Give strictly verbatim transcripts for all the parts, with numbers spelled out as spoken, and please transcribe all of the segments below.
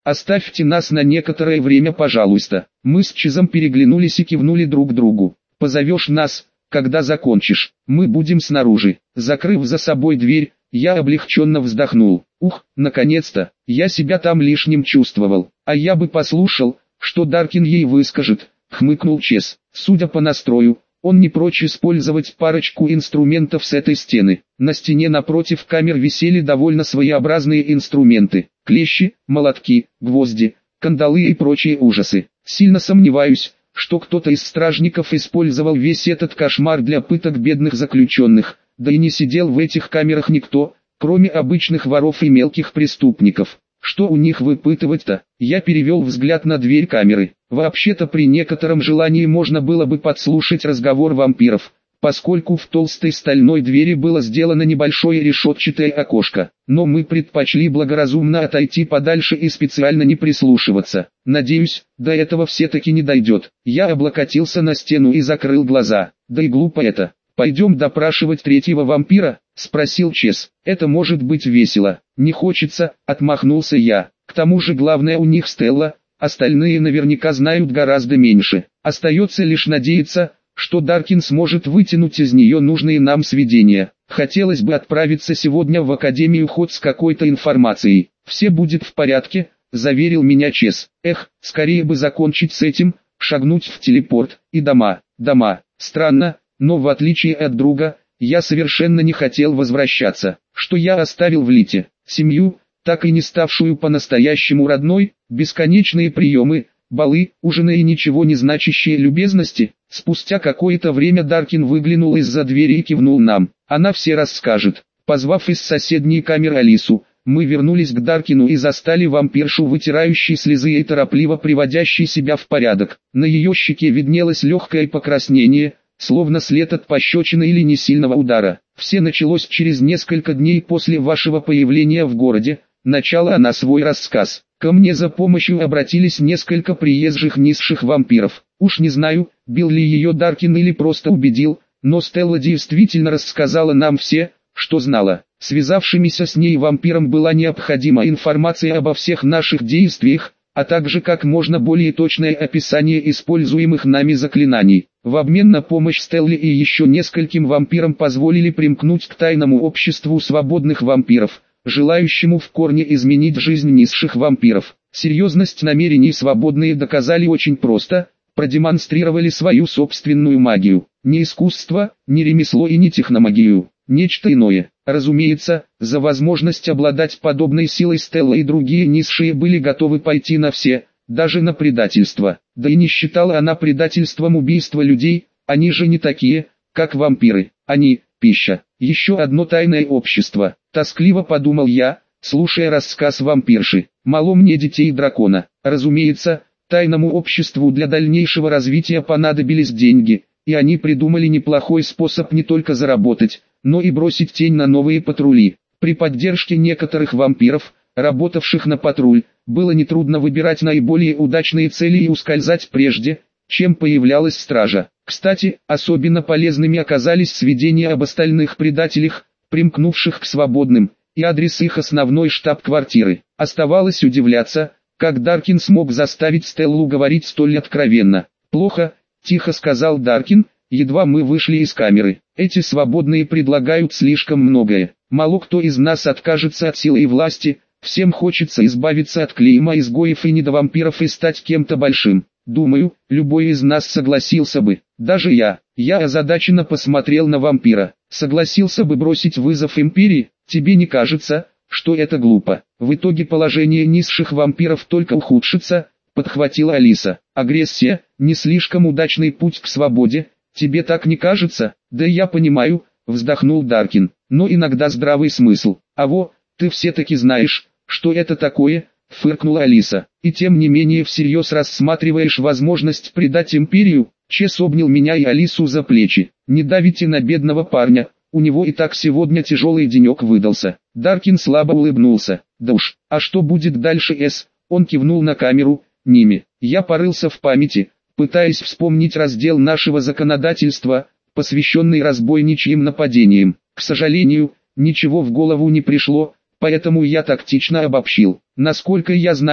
Оставьте нас на некоторое время, пожалуйста. Мы с Чезом переглянулись и кивнули друг другу. Позовешь нас, когда закончишь, мы будем снаружи. Закрыв за собой дверь, я облегченно вздохнул. Ух, наконец-то, я себя там лишним чувствовал. А я бы послушал, что Даркин ей выскажет, хмыкнул Чез. Судя по настрою, он не прочь использовать парочку инструментов с этой стены. На стене напротив камер висели довольно своеобразные инструменты. Клещи, молотки, гвозди, кандалы и прочие ужасы. Сильно сомневаюсь, что кто-то из стражников использовал весь этот кошмар для пыток бедных заключенных, да и не сидел в этих камерах никто, кроме обычных воров и мелких преступников. Что у них выпытывать-то? Я перевел взгляд на дверь камеры. Вообще-то при некотором желании можно было бы подслушать разговор вампиров, поскольку в толстой стальной двери было сделано небольшое решетчатое окошко. Но мы предпочли благоразумно отойти подальше и специально не прислушиваться. Надеюсь, до этого все-таки не дойдет. Я облокотился на стену и закрыл глаза. Да и глупо это. «Пойдем допрашивать третьего вампира?» — спросил Чез. «Это может быть весело». «Не хочется», — отмахнулся я. «К тому же главное у них Стелла, остальные наверняка знают гораздо меньше. Остается лишь надеяться, что Даркин сможет вытянуть из нее нужные нам сведения. Хотелось бы отправиться сегодня в Академию хоть с какой-то информацией. Все будет в порядке», — заверил меня Чез. «Эх, скорее бы закончить с этим, шагнуть в телепорт, и дома, дома». Странно. Но в отличие от друга, я совершенно не хотел возвращаться. Что я оставил в Лите? Семью, так и не ставшую по-настоящему родной, бесконечные приемы, балы, ужины и ничего не значащие любезности. Спустя какое-то время Даркин выглянул из-за двери и кивнул нам. Она все расскажет. Позвав из соседней камеры Алису, мы вернулись к Даркину и застали вампиршу, вытирающей слезы и торопливо приводящей себя в порядок. На ее щеке виднелось легкое покраснение, словно след от пощечины или несильного удара. Все началось через несколько дней после вашего появления в городе. Начала она свой рассказ. Ко мне за помощью обратились несколько приезжих низших вампиров. Уж не знаю, бил ли ее Даркин или просто убедил, но Стелла действительно рассказала нам все, что знала. Связавшимися с ней вампирам была необходима информация обо всех наших действиях, а также как можно более точное описание используемых нами заклинаний. В обмен на помощь Стелле и еще нескольким вампирам позволили примкнуть к тайному обществу свободных вампиров, желающему в корне изменить жизнь низших вампиров. Серьезность намерений свободные доказали очень просто, продемонстрировали свою собственную магию. Не искусство, не ремесло и не техномагию, нечто иное. Разумеется, за возможность обладать подобной силой Стелла и другие низшие были готовы пойти на все, даже на предательство. Да и не считала она предательством убийства людей, они же не такие, как вампиры. Они – пища. Еще одно тайное общество. Тоскливо подумал я, слушая рассказ вампирши. Мало мне детей дракона. Разумеется, тайному обществу для дальнейшего развития понадобились деньги, и они придумали неплохой способ не только заработать, но и бросить тень на новые патрули. При поддержке некоторых вампиров, работавших на патруль, было нетрудно выбирать наиболее удачные цели и ускользать прежде, чем появлялась стража. Кстати, особенно полезными оказались сведения об остальных предателях, примкнувших к свободным, и адрес их основной штаб-квартиры. Оставалось удивляться, как Даркин смог заставить Стеллу говорить столь откровенно. «Плохо», — тихо сказал Даркин, едва мы вышли из камеры. «Эти свободные предлагают слишком многое. Мало кто из нас откажется от силы и власти, всем хочется избавиться от клейма изгоев и недовампиров и стать кем-то большим. Думаю, любой из нас согласился бы, даже я». Я озадаченно посмотрел на вампира. «Согласился бы бросить вызов империи? Тебе не кажется, что это глупо? В итоге положение низших вампиров только ухудшится», — подхватила Алиса. «Агрессия — не слишком удачный путь к свободе, тебе так не кажется?» «Да я понимаю», — вздохнул Даркин, — «но иногда здравый смысл». «А во, ты все-таки знаешь, что это такое?» — фыркнула Алиса. «И тем не менее всерьез рассматриваешь возможность предать империю?» Чез обнял меня и Алису за плечи. «Не давите на бедного парня, у него и так сегодня тяжелый денек выдался». Даркин слабо улыбнулся. «Да уж, а что будет дальше, С?» Он кивнул на камеру. «Ними». Я порылся в памяти, пытаясь вспомнить раздел нашего законодательства, посвященный разбойничьим нападениям. К сожалению, ничего в голову не пришло, поэтому я тактично обобщил. Насколько я знаю,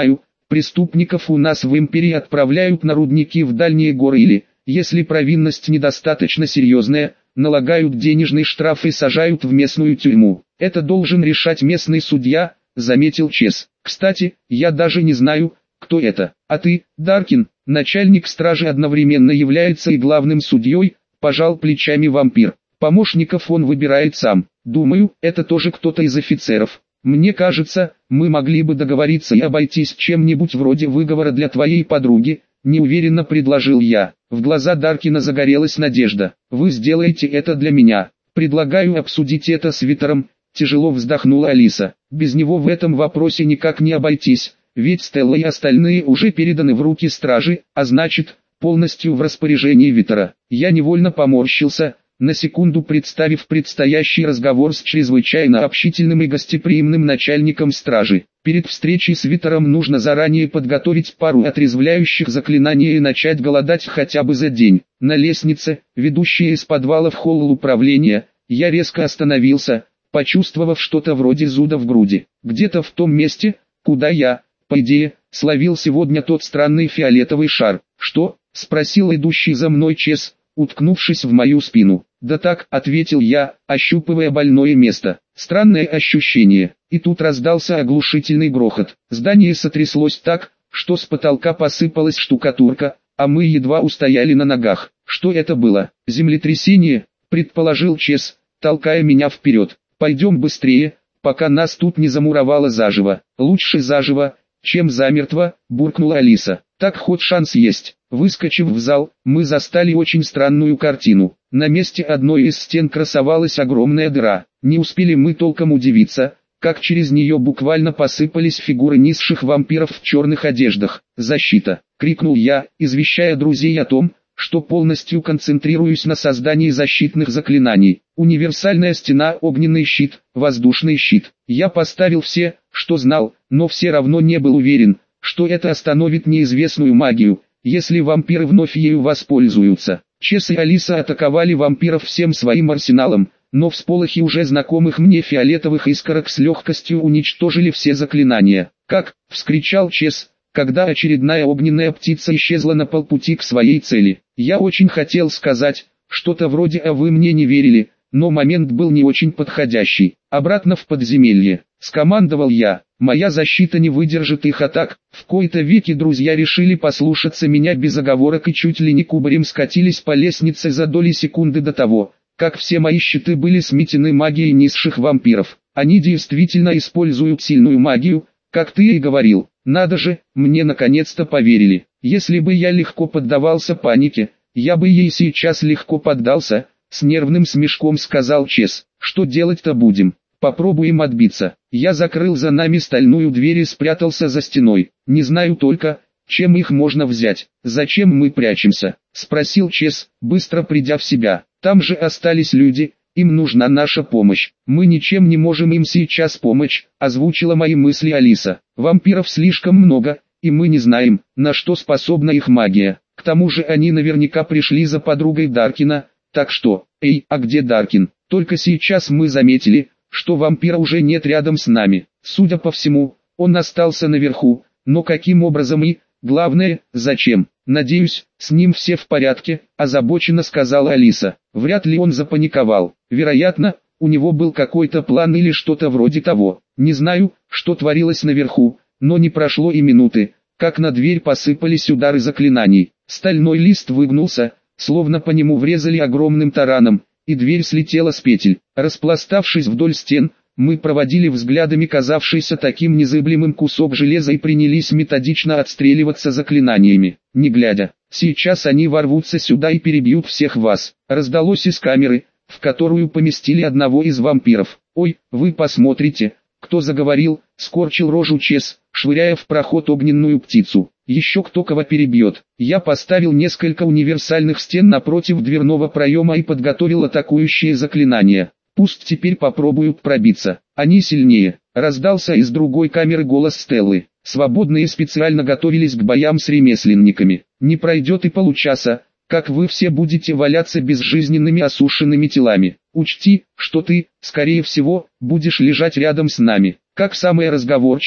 Преступников у нас в империи отправляют на рудники в дальние горы или, если провинность недостаточно серьезная, налагают денежный штраф и сажают в местную тюрьму. Это должен решать местный судья, заметил Чес. Кстати, я даже не знаю, кто это. А ты, Даркин, начальник стражи, одновременно является и главным судьей, пожал плечами вампир. Помощников он выбирает сам. Думаю, это тоже кто-то из офицеров. Мне кажется, мы могли бы договориться и обойтись чем-нибудь вроде выговора для твоей подруги, неуверенно предложил я. В глаза Даркина загорелась надежда. Вы сделаете это для меня. Предлагаю обсудить это с Витером, тяжело вздохнула Алиса. Без него в этом вопросе никак не обойтись, ведь Стелла и остальные уже переданы в руки стражи, а значит, полностью в распоряжении Витера. Я невольно поморщился, на секунду представив предстоящий разговор с чрезвычайно общительным и гостеприимным начальником стражи. Перед встречей с Витером нужно заранее подготовить пару отрезвляющих заклинаний и начать голодать хотя бы за день. На лестнице, ведущей из подвала в холл управления, я резко остановился, почувствовав что-то вроде зуда в груди. Где-то в том месте, куда я, по идее, словил сегодня тот странный фиолетовый шар. «Что?» — спросил идущий за мной Чес, уткнувшись в мою спину. «Да так», — ответил я, ощупывая больное место. Странное ощущение. И тут раздался оглушительный грохот. Здание сотряслось так, что с потолка посыпалась штукатурка, а мы едва устояли на ногах. Что это было? Землетрясение, предположил Чес, толкая меня вперед. Пойдем быстрее, пока нас тут не замуровало заживо. Лучше заживо, чем замертво, буркнула Алиса. Так хоть шанс есть. Выскочив в зал, мы застали очень странную картину. На месте одной из стен красовалась огромная дыра. Не успели мы толком удивиться, как через нее буквально посыпались фигуры низших вампиров в черных одеждах. «Защита!» — крикнул я, извещая друзей о том, что полностью концентрируюсь на создании защитных заклинаний. Универсальная стена, огненный щит, воздушный щит. Я поставил все, что знал, но все равно не был уверен, что это остановит неизвестную магию, если вампиры вновь ею воспользуются. Чес и Алиса атаковали вампиров всем своим арсеналом, но всполохи уже знакомых мне фиолетовых искорок с легкостью уничтожили все заклинания. «Как?» — вскричал Чес, когда очередная огненная птица исчезла на полпути к своей цели. Я очень хотел сказать что-то вроде «а вы мне не верили», но момент был не очень подходящий. «Обратно в подземелье», — скомандовал я. «Моя защита не выдержит их атак». В кои-то веки друзья решили послушаться меня без оговорок и чуть ли не кубарем скатились по лестнице за доли секунды до того, как все мои щиты были сметены магией низших вампиров. Они действительно используют сильную магию, как ты и говорил. Надо же, мне наконец-то поверили. Если бы я легко поддавался панике, я бы ей сейчас легко поддался, с нервным смешком сказал Чес. Что делать-то будем? Попробуем отбиться. Я закрыл за нами стальную дверь и спрятался за стеной. Не знаю только, чем их можно взять. Зачем мы прячемся? Спросил Чес, быстро придя в себя. Там же остались люди, им нужна наша помощь. Мы ничем не можем им сейчас помочь, озвучила мои мысли Алиса. Вампиров слишком много, и мы не знаем, на что способна их магия. К тому же они наверняка пришли за подругой Даркина, так что, эй, а где Даркин? Только сейчас мы заметили, что вампира уже нет рядом с нами. Судя по всему, он остался наверху, но каким образом и, главное, зачем? Надеюсь, с ним все в порядке, озабоченно сказала Алиса. Вряд ли он запаниковал. Вероятно, у него был какой-то план или что-то вроде того. Не знаю, что творилось наверху, но не прошло и минуты, как на дверь посыпались удары заклинаний. Стальной лист выгнулся, словно по нему врезали огромным тараном, и дверь слетела с петель. Распластавшись вдоль стен, мы проводили взглядами казавшийся таким незыблемым кусок железа и принялись методично отстреливаться заклинаниями. Не глядя, сейчас они ворвутся сюда и перебьют всех вас. Раздалось из камеры, в которую поместили одного из вампиров. «Ой, вы посмотрите, кто заговорил», — скорчил рожу Чес, швыряя в проход огненную птицу. «Еще кто кого перебьет». Я поставил несколько универсальных стен напротив дверного проема и подготовил атакующие заклинания. Пусть теперь попробуют пробиться. Они сильнее. Раздался из другой камеры голос Стеллы. Свободные специально готовились к боям с ремесленниками. Не пройдет и получаса, как вы все будете валяться безжизненными осушенными телами. Учти, что ты, скорее всего, будешь лежать рядом с нами. Как самая разговорчивая,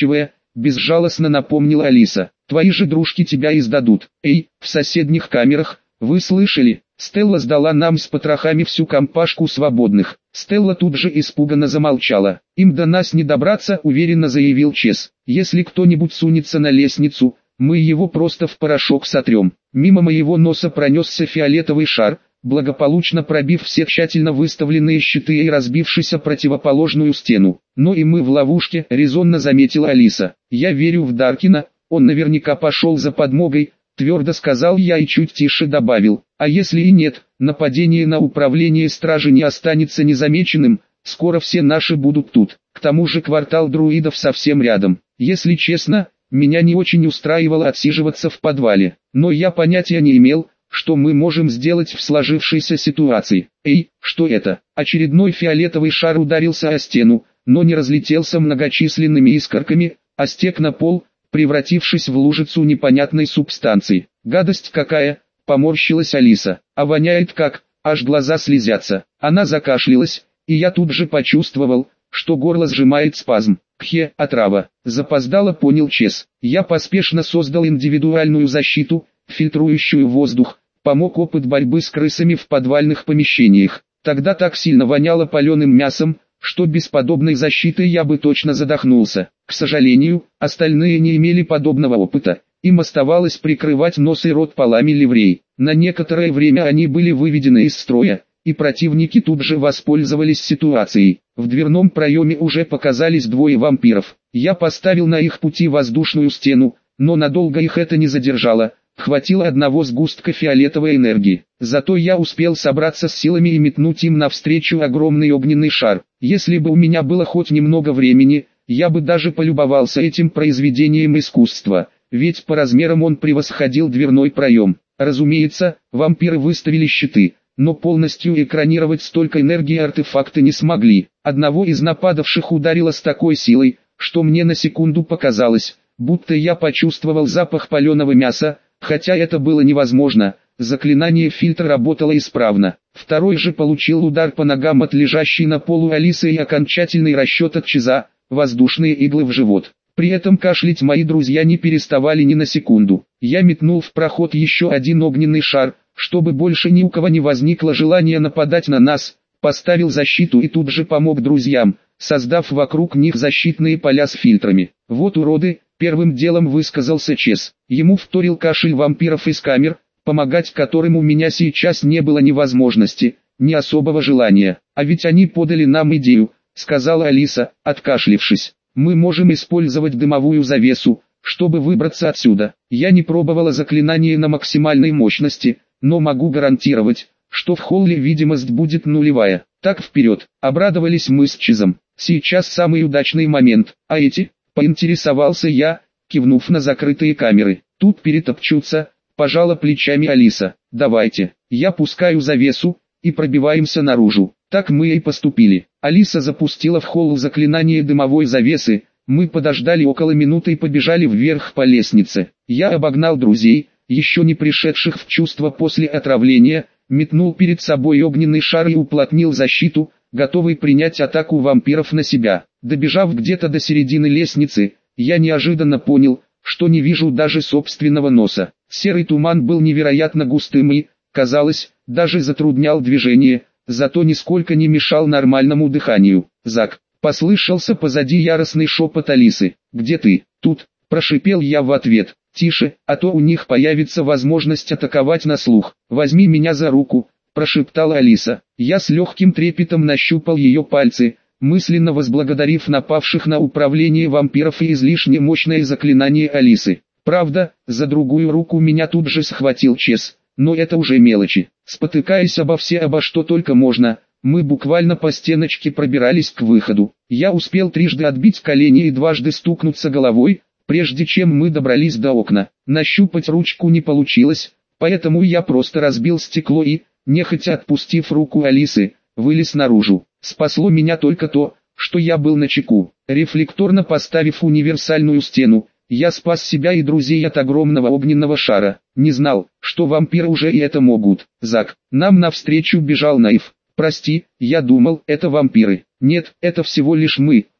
безжалостно напомнила Алиса. Твои же дружки тебя издадут. Эй, в соседних камерах, вы слышали? Стелла сдала нам с потрохами всю компашку свободных. Стелла тут же испуганно замолчала. Им до нас не добраться, уверенно заявил Чес. Если кто-нибудь сунется на лестницу, мы его просто в порошок сотрем. Мимо моего носа пронесся фиолетовый шар, благополучно пробив все тщательно выставленные щиты и разбившись о противоположную стену. Но и мы в ловушке, резонно заметила Алиса. Я верю в Даркина, он наверняка пошел за подмогой, твердо сказал я и чуть тише добавил. А если и нет, нападение на управление стражи не останется незамеченным, скоро все наши будут тут. К тому же квартал друидов совсем рядом. Если честно, меня не очень устраивало отсиживаться в подвале, но я понятия не имел, что мы можем сделать в сложившейся ситуации. Эй, что это? Очередной фиолетовый шар ударился о стену, но не разлетелся многочисленными искорками, а стек на пол, превратившись в лужицу непонятной субстанции. Гадость какая! Поморщилась Алиса. А воняет как, аж глаза слезятся. Она закашлялась, и я тут же почувствовал, что горло сжимает спазм. Кхе, отрава. Запоздало понял Чес. Я поспешно создал индивидуальную защиту, фильтрующую воздух. Помог опыт борьбы с крысами в подвальных помещениях. Тогда так сильно воняло паленым мясом, что без подобной защиты я бы точно задохнулся. К сожалению, остальные не имели подобного опыта. Им оставалось прикрывать нос и рот полами ливрей. На некоторое время они были выведены из строя, и противники тут же воспользовались ситуацией. В дверном проеме уже показались двое вампиров. Я поставил на их пути воздушную стену, но надолго их это не задержало. Хватило одного сгустка фиолетовой энергии. Зато я успел собраться с силами и метнуть им навстречу огромный огненный шар. Если бы у меня было хоть немного времени, я бы даже полюбовался этим произведением искусства, ведь по размерам он превосходил дверной проем. Разумеется, вампиры выставили щиты, но полностью экранировать столько энергии артефакты не смогли. Одного из нападавших ударило с такой силой, что мне на секунду показалось, будто я почувствовал запах паленого мяса, хотя это было невозможно. Заклинание фильтра работало исправно. Второй же получил удар по ногам от лежащей на полу Алисы и окончательный расчет от Чеза, воздушные иглы в живот. При этом кашлять мои друзья не переставали ни на секунду. Я метнул в проход еще один огненный шар, чтобы больше ни у кого не возникло желания нападать на нас, поставил защиту и тут же помог друзьям, создав вокруг них защитные поля с фильтрами. Вот уроды, первым делом высказался Чес. Ему вторил кашель вампиров из камер, помогать которым у меня сейчас не было ни возможности, ни особого желания. А ведь они подали нам идею, сказала Алиса, откашлившись. Мы можем использовать дымовую завесу, чтобы выбраться отсюда. Я не пробовала заклинание на максимальной мощности, но могу гарантировать, что в холле видимость будет нулевая. Так вперед, обрадовались мы с Чезом. Сейчас самый удачный момент, а эти, поинтересовался я, кивнув на закрытые камеры. Тут перетопчутся, пожала плечами Алиса. Давайте, я пускаю завесу, и пробиваемся наружу. Так мы и поступили. Алиса запустила в холл заклинание дымовой завесы, мы подождали около минуты и побежали вверх по лестнице. Я обогнал друзей, еще не пришедших в чувство после отравления, метнул перед собой огненный шар и уплотнил защиту, готовый принять атаку вампиров на себя. Добежав где-то до середины лестницы, я неожиданно понял, что не вижу даже собственного носа. Серый туман был невероятно густым и, казалось, даже затруднял движение, зато нисколько не мешал нормальному дыханию. «Зак!» — послышался позади яростный шепот Алисы. «Где ты?» «Тут!» — прошипел я в ответ. «Тише, а то у них появится возможность атаковать на слух. Возьми меня за руку!» — прошептала Алиса. Я с легким трепетом нащупал ее пальцы, мысленно возблагодарив напавших на управление вампиров и излишне мощное заклинание Алисы. Правда, за другую руку меня тут же схватил Чес, но это уже мелочи. Спотыкаясь обо все обо что только можно, мы буквально по стеночке пробирались к выходу. Я успел трижды отбить колени и дважды стукнуться головой, прежде чем мы добрались до окна. Нащупать ручку не получилось, поэтому я просто разбил стекло и, нехотя отпустив руку Алисы, вылез наружу. Спасло меня только то, что я был начеку. Рефлекторно поставив универсальную стену, я спас себя и друзей от огромного огненного шара. Не знал, что вампиры уже и это могут. «Зак, нам навстречу бежал Наив. Прости, я думал, это вампиры». «Нет, это всего лишь мы»,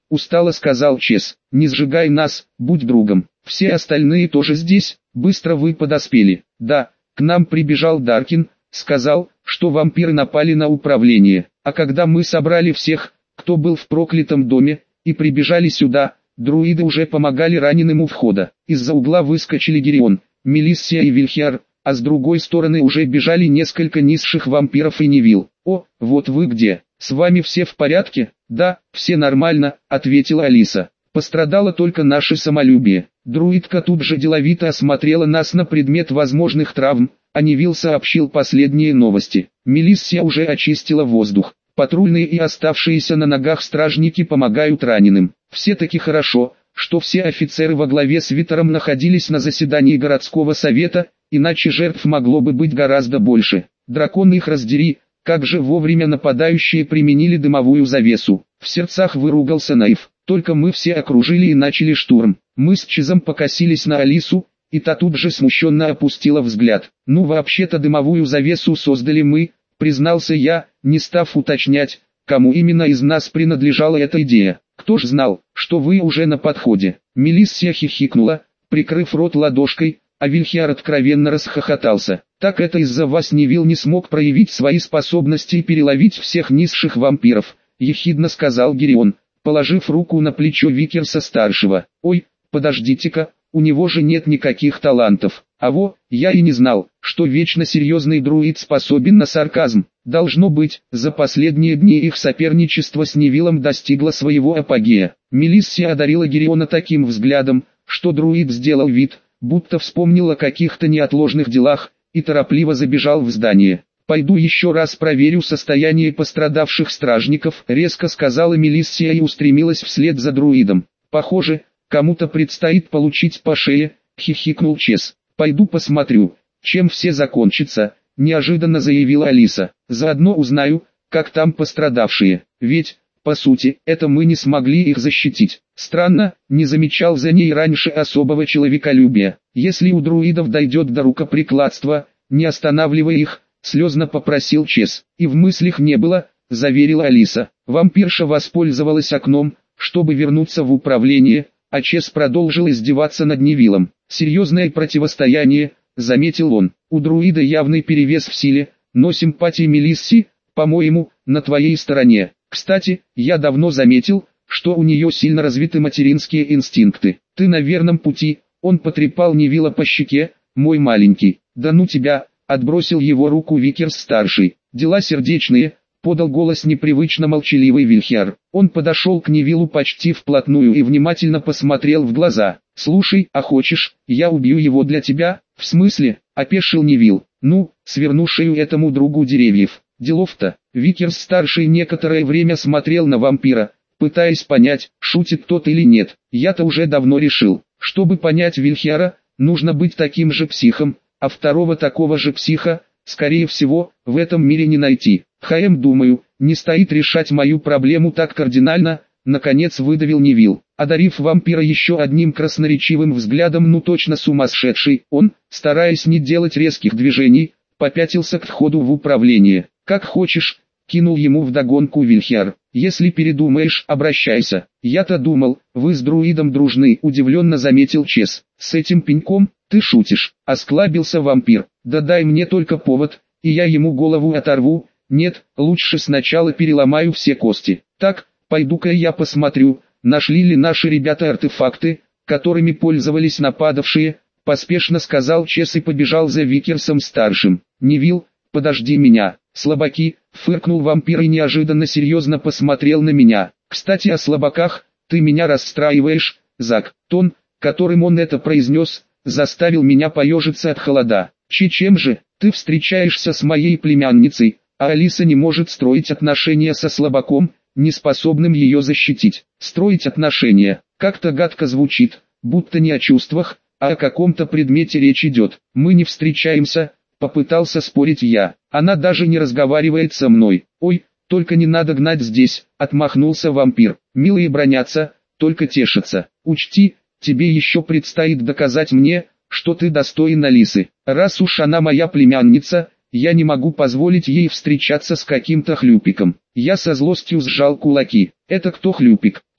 устало сказал Чес. Не сжигай нас, будь другом. Все остальные тоже здесь, быстро вы подоспели. Да, к нам прибежал Даркин, сказал, что вампиры напали на управление. А когда мы собрали всех, кто был в проклятом доме, и прибежали сюда, друиды уже помогали раненым у входа. Из-за угла выскочили Гирион, Мелиссия и Вильхиар, а с другой стороны уже бежали несколько низших вампиров и Невил. «О, вот вы где, с вами все в порядке?» «Да, все нормально», — ответила Алиса. «Пострадало только наше самолюбие». Друидка тут же деловито осмотрела нас на предмет возможных травм, а Невил сообщил последние новости. Мелиссия уже очистила воздух. Патрульные и оставшиеся на ногах стражники помогают раненым. Все-таки хорошо, что все офицеры во главе с Витером находились на заседании городского совета, иначе жертв могло бы быть гораздо больше. Дракон их раздери, как же вовремя нападающие применили дымовую завесу. В сердцах выругался Наив. Только мы все окружили и начали штурм. Мы с Чизом покосились на Алису, и та тут же смущенно опустила взгляд. Ну вообще-то дымовую завесу создали мы, признался я, не став уточнять, кому именно из нас принадлежала эта идея. Кто ж знал, что вы уже на подходе? Мелиссия хихикнула, прикрыв рот ладошкой, а Вильхиар откровенно расхохотался. Так это из-за вас Невил не смог проявить свои способности и переловить всех низших вампиров, ехидно сказал Гирион, положив руку на плечо Викерса-старшего. Ой, подождите-ка, у него же нет никаких талантов. А во, я и не знал, что вечно серьезный друид способен на сарказм. Должно быть, за последние дни их соперничество с Невилом достигло своего апогея. Мелиссия одарила Гириона таким взглядом, что друид сделал вид, будто вспомнил о каких-то неотложных делах, и торопливо забежал в здание. «Пойду еще раз проверю состояние пострадавших стражников», — резко сказала Мелиссия и устремилась вслед за друидом. «Похоже, кому-то предстоит получить по шее», — хихикнул Чес. «Пойду посмотрю, чем все закончится», — неожиданно заявила Алиса. «Заодно узнаю, как там пострадавшие, ведь, по сути, это мы не смогли их защитить». Странно, не замечал за ней раньше особого человеколюбия. «Если у друидов дойдет до рукоприкладства, не останавливай их», — слезно попросил Чес. «И в мыслях не было», — заверила Алиса. Вампирша воспользовалась окном, чтобы вернуться в управление, а Чес продолжил издеваться над Невилом. «Серьезное противостояние», — заметил он. «У друида явный перевес в силе, но симпатии Мелисси, по-моему, на твоей стороне. Кстати, я давно заметил, что у нее сильно развиты материнские инстинкты. Ты на верном пути», — он потрепал Невила по щеке, «мой маленький». «Да ну тебя», — отбросил его руку Викерс-старший. «Дела сердечные», — подал голос непривычно молчаливый Вильхиар. Он подошел к Невилу почти вплотную и внимательно посмотрел в глаза. «Слушай, а хочешь, я убью его для тебя?» «В смысле?» — опешил Невил. «Ну, сверну шею этому другу деревьев». «Делов-то». Викерс-старший некоторое время смотрел на вампира, пытаясь понять, шутит тот или нет. «Я-то уже давно решил, чтобы понять Вильхиара, нужно быть таким же психом, а второго такого же психа, скорее всего, в этом мире не найти. Хм, думаю, не стоит решать мою проблему так кардинально», — наконец выдавил Невил. Одарив вампира еще одним красноречивым взглядом, ну точно сумасшедший, он, стараясь не делать резких движений, попятился к входу в управление. «Как хочешь», — кинул ему вдогонку Вильхиар. «Если передумаешь, обращайся». «Я-то думал, вы с друидом дружны», — удивленно заметил Чес. «С этим пеньком? Ты шутишь?» — осклабился вампир. «Да дай мне только повод, и я ему голову оторву. Нет, лучше сначала переломаю все кости. Так, пойду-ка я посмотрю, нашли ли наши ребята артефакты, которыми пользовались нападавшие», — поспешно сказал Чес и побежал за Викерсом-старшим. «Невил, подожди меня». «Слабаки», — фыркнул вампир и неожиданно серьезно посмотрел на меня. «Кстати, о слабаках, ты меня расстраиваешь, Зак». Тон, которым он это произнес, заставил меня поежиться от холода. «Чем же, ты встречаешься с моей племянницей, а Алиса не может строить отношения со слабаком, не способным ее защитить». «Строить отношения», как-то гадко звучит, будто не о чувствах, а о каком-то предмете речь идет. «Мы не встречаемся», — попытался спорить я. «Она даже не разговаривает со мной». «Ой, только не надо гнать здесь», — отмахнулся вампир. «Милые бронятся, только тешатся. Учти, тебе еще предстоит доказать мне, что ты достоин Алисы. Раз уж она моя племянница, я не могу позволить ей встречаться с каким-то хлюпиком». Я со злостью сжал кулаки. «Это кто хлюпик? Ты,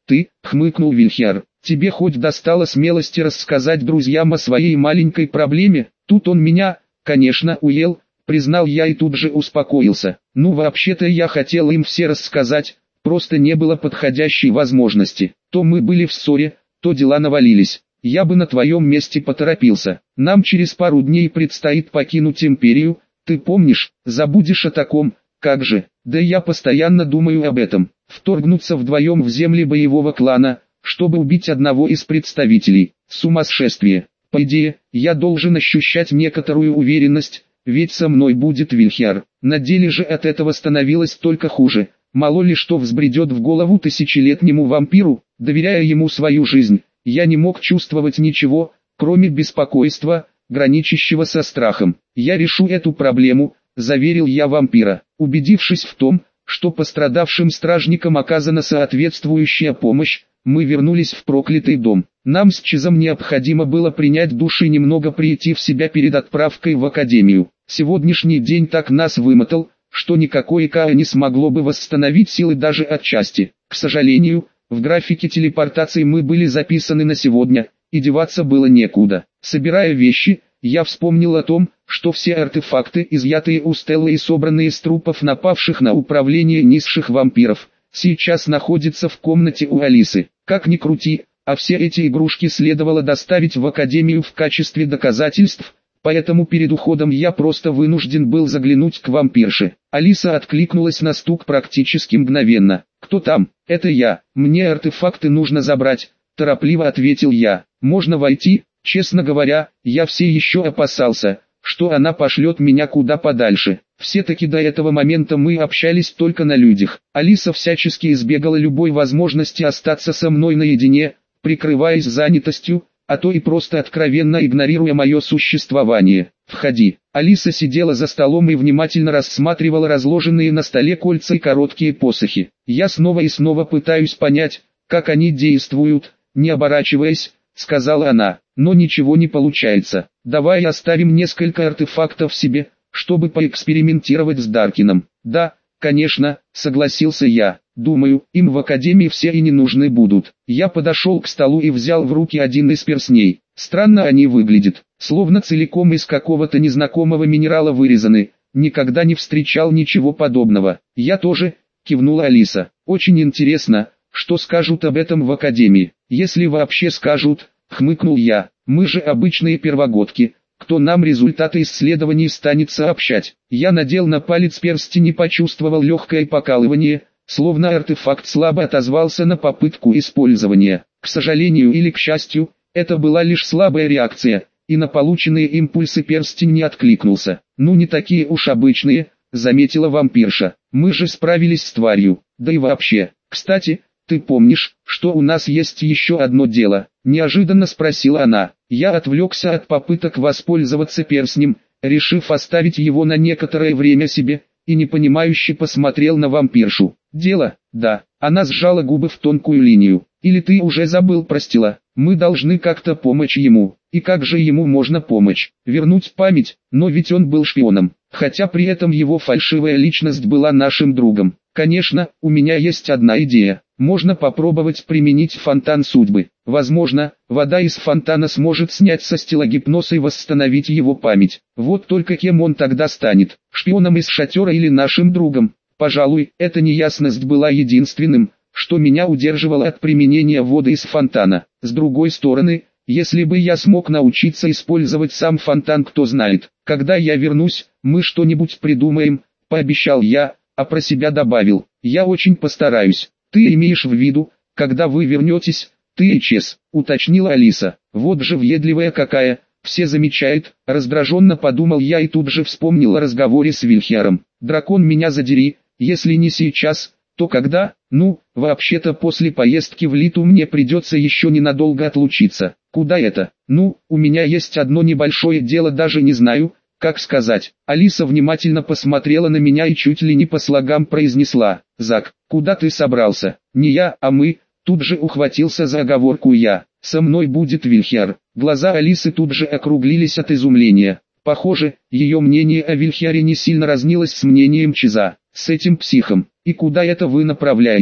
«Ты», — хмыкнул Вильхиар, — «тебе хоть достало смелости рассказать друзьям о своей маленькой проблеме?» Тут он меня, конечно, уел, признал я и тут же успокоился. Ну вообще-то я хотел им все рассказать, просто не было подходящей возможности. То мы были в ссоре, то дела навалились. Я бы на твоем месте поторопился. Нам через пару дней предстоит покинуть империю, ты помнишь, забудешь о таком, как же. Да я постоянно думаю об этом. Вторгнуться вдвоем в земли боевого клана, чтобы убить одного из представителей. Сумасшествие. По идее, я должен ощущать некоторую уверенность, ведь со мной будет Вильхиар. На деле же от этого становилось только хуже. Мало ли что взбредет в голову тысячелетнему вампиру, доверяя ему свою жизнь. Я не мог чувствовать ничего, кроме беспокойства, граничащего со страхом. Я решу эту проблему, заверил я вампира, убедившись в том, что пострадавшим стражникам оказана соответствующая помощь. Мы вернулись в проклятый дом. Нам с Чизом необходимо было принять душ и немного прийти в себя перед отправкой в академию. Сегодняшний день так нас вымотал, что никакое ИКА не смогло бы восстановить силы даже отчасти. К сожалению, в графике телепортации мы были записаны на сегодня, и деваться было некуда. Собирая вещи, я вспомнил о том, что все артефакты, изъятые у Стеллы и собранные из трупов напавших на управление низших вампиров, сейчас находится в комнате у Алисы. Как ни крути, а все эти игрушки следовало доставить в академию в качестве доказательств, поэтому перед уходом я просто вынужден был заглянуть к вампирше. Алиса откликнулась на стук практически мгновенно. «Кто там?» «Это я. Мне артефакты нужно забрать», – торопливо ответил я. «Можно войти?» Честно говоря, я все еще опасался, что она пошлет меня куда подальше. Все-таки до этого момента мы общались только на людях. Алиса всячески избегала любой возможности остаться со мной наедине, прикрываясь занятостью, а то и просто откровенно игнорируя мое существование. «Входи». Алиса сидела за столом и внимательно рассматривала разложенные на столе кольца и короткие посохи. Я снова и снова пытаюсь понять, как они действуют, не оборачиваясь, сказала она, но ничего не получается. Давай оставим несколько артефактов себе, чтобы поэкспериментировать с Даркином. Да, конечно, согласился я. Думаю, им в академии все и не нужны будут. Я подошел к столу и взял в руки один из перстней. Странно они выглядят, словно целиком из какого-то незнакомого минерала вырезаны. Никогда не встречал ничего подобного. Я тоже, кивнула Алиса. Очень интересно, что скажут об этом в академии. Если вообще скажут, хмыкнул я. Мы же обычные первогодки. Кто нам результаты исследований станет сообщать? Я надел на палец перстень и почувствовал легкое покалывание, словно артефакт слабо отозвался на попытку использования. К сожалению или к счастью, это была лишь слабая реакция, и на полученные импульсы перстень не откликнулся. Ну не такие уж обычные, заметила вампирша. Мы же справились с тварью. Да и вообще, кстати, ты помнишь, что у нас есть еще одно дело? Неожиданно спросила она. Я отвлекся от попыток воспользоваться перстнем, решив оставить его на некоторое время себе, и непонимающе посмотрел на вампиршу. Дело, да, она сжала губы в тонкую линию. Или ты уже забыл, простила? Мы должны как-то помочь ему. И как же ему можно помочь? Вернуть память? Но ведь он был шпионом, хотя при этом его фальшивая личность была нашим другом. Конечно, у меня есть одна идея. Можно попробовать применить фонтан судьбы. Возможно, вода из фонтана сможет снять со стила гипноз и восстановить его память. Вот только кем он тогда станет? Шпионом из шатера или нашим другом? Пожалуй, эта неясность была единственным, что меня удерживало от применения воды из фонтана. С другой стороны, если бы я смог научиться использовать сам фонтан, кто знает. Когда я вернусь, мы что-нибудь придумаем, пообещал я, а про себя добавил. Я очень постараюсь. Ты имеешь в виду, когда вы вернетесь, ты и Чес, уточнила Алиса. Вот же въедливая какая, все замечают, раздраженно подумал я и тут же вспомнил о разговоре с Вильхиаром. Дракон меня задери, если не сейчас, то когда? Ну, вообще-то после поездки в Литу мне придется еще ненадолго отлучиться. Куда это? Ну, у меня есть одно небольшое дело, даже не знаю, как сказать. Алиса внимательно посмотрела на меня и чуть ли не по слогам произнесла. Зак, куда ты собрался? Не я, а мы. Тут же ухватился за оговорку я. Со мной будет Вильхиар. Глаза Алисы тут же округлились от изумления. Похоже, ее мнение о Вильхиаре не сильно разнилось с мнением Чиза. С этим психом. И куда это вы направляетесь?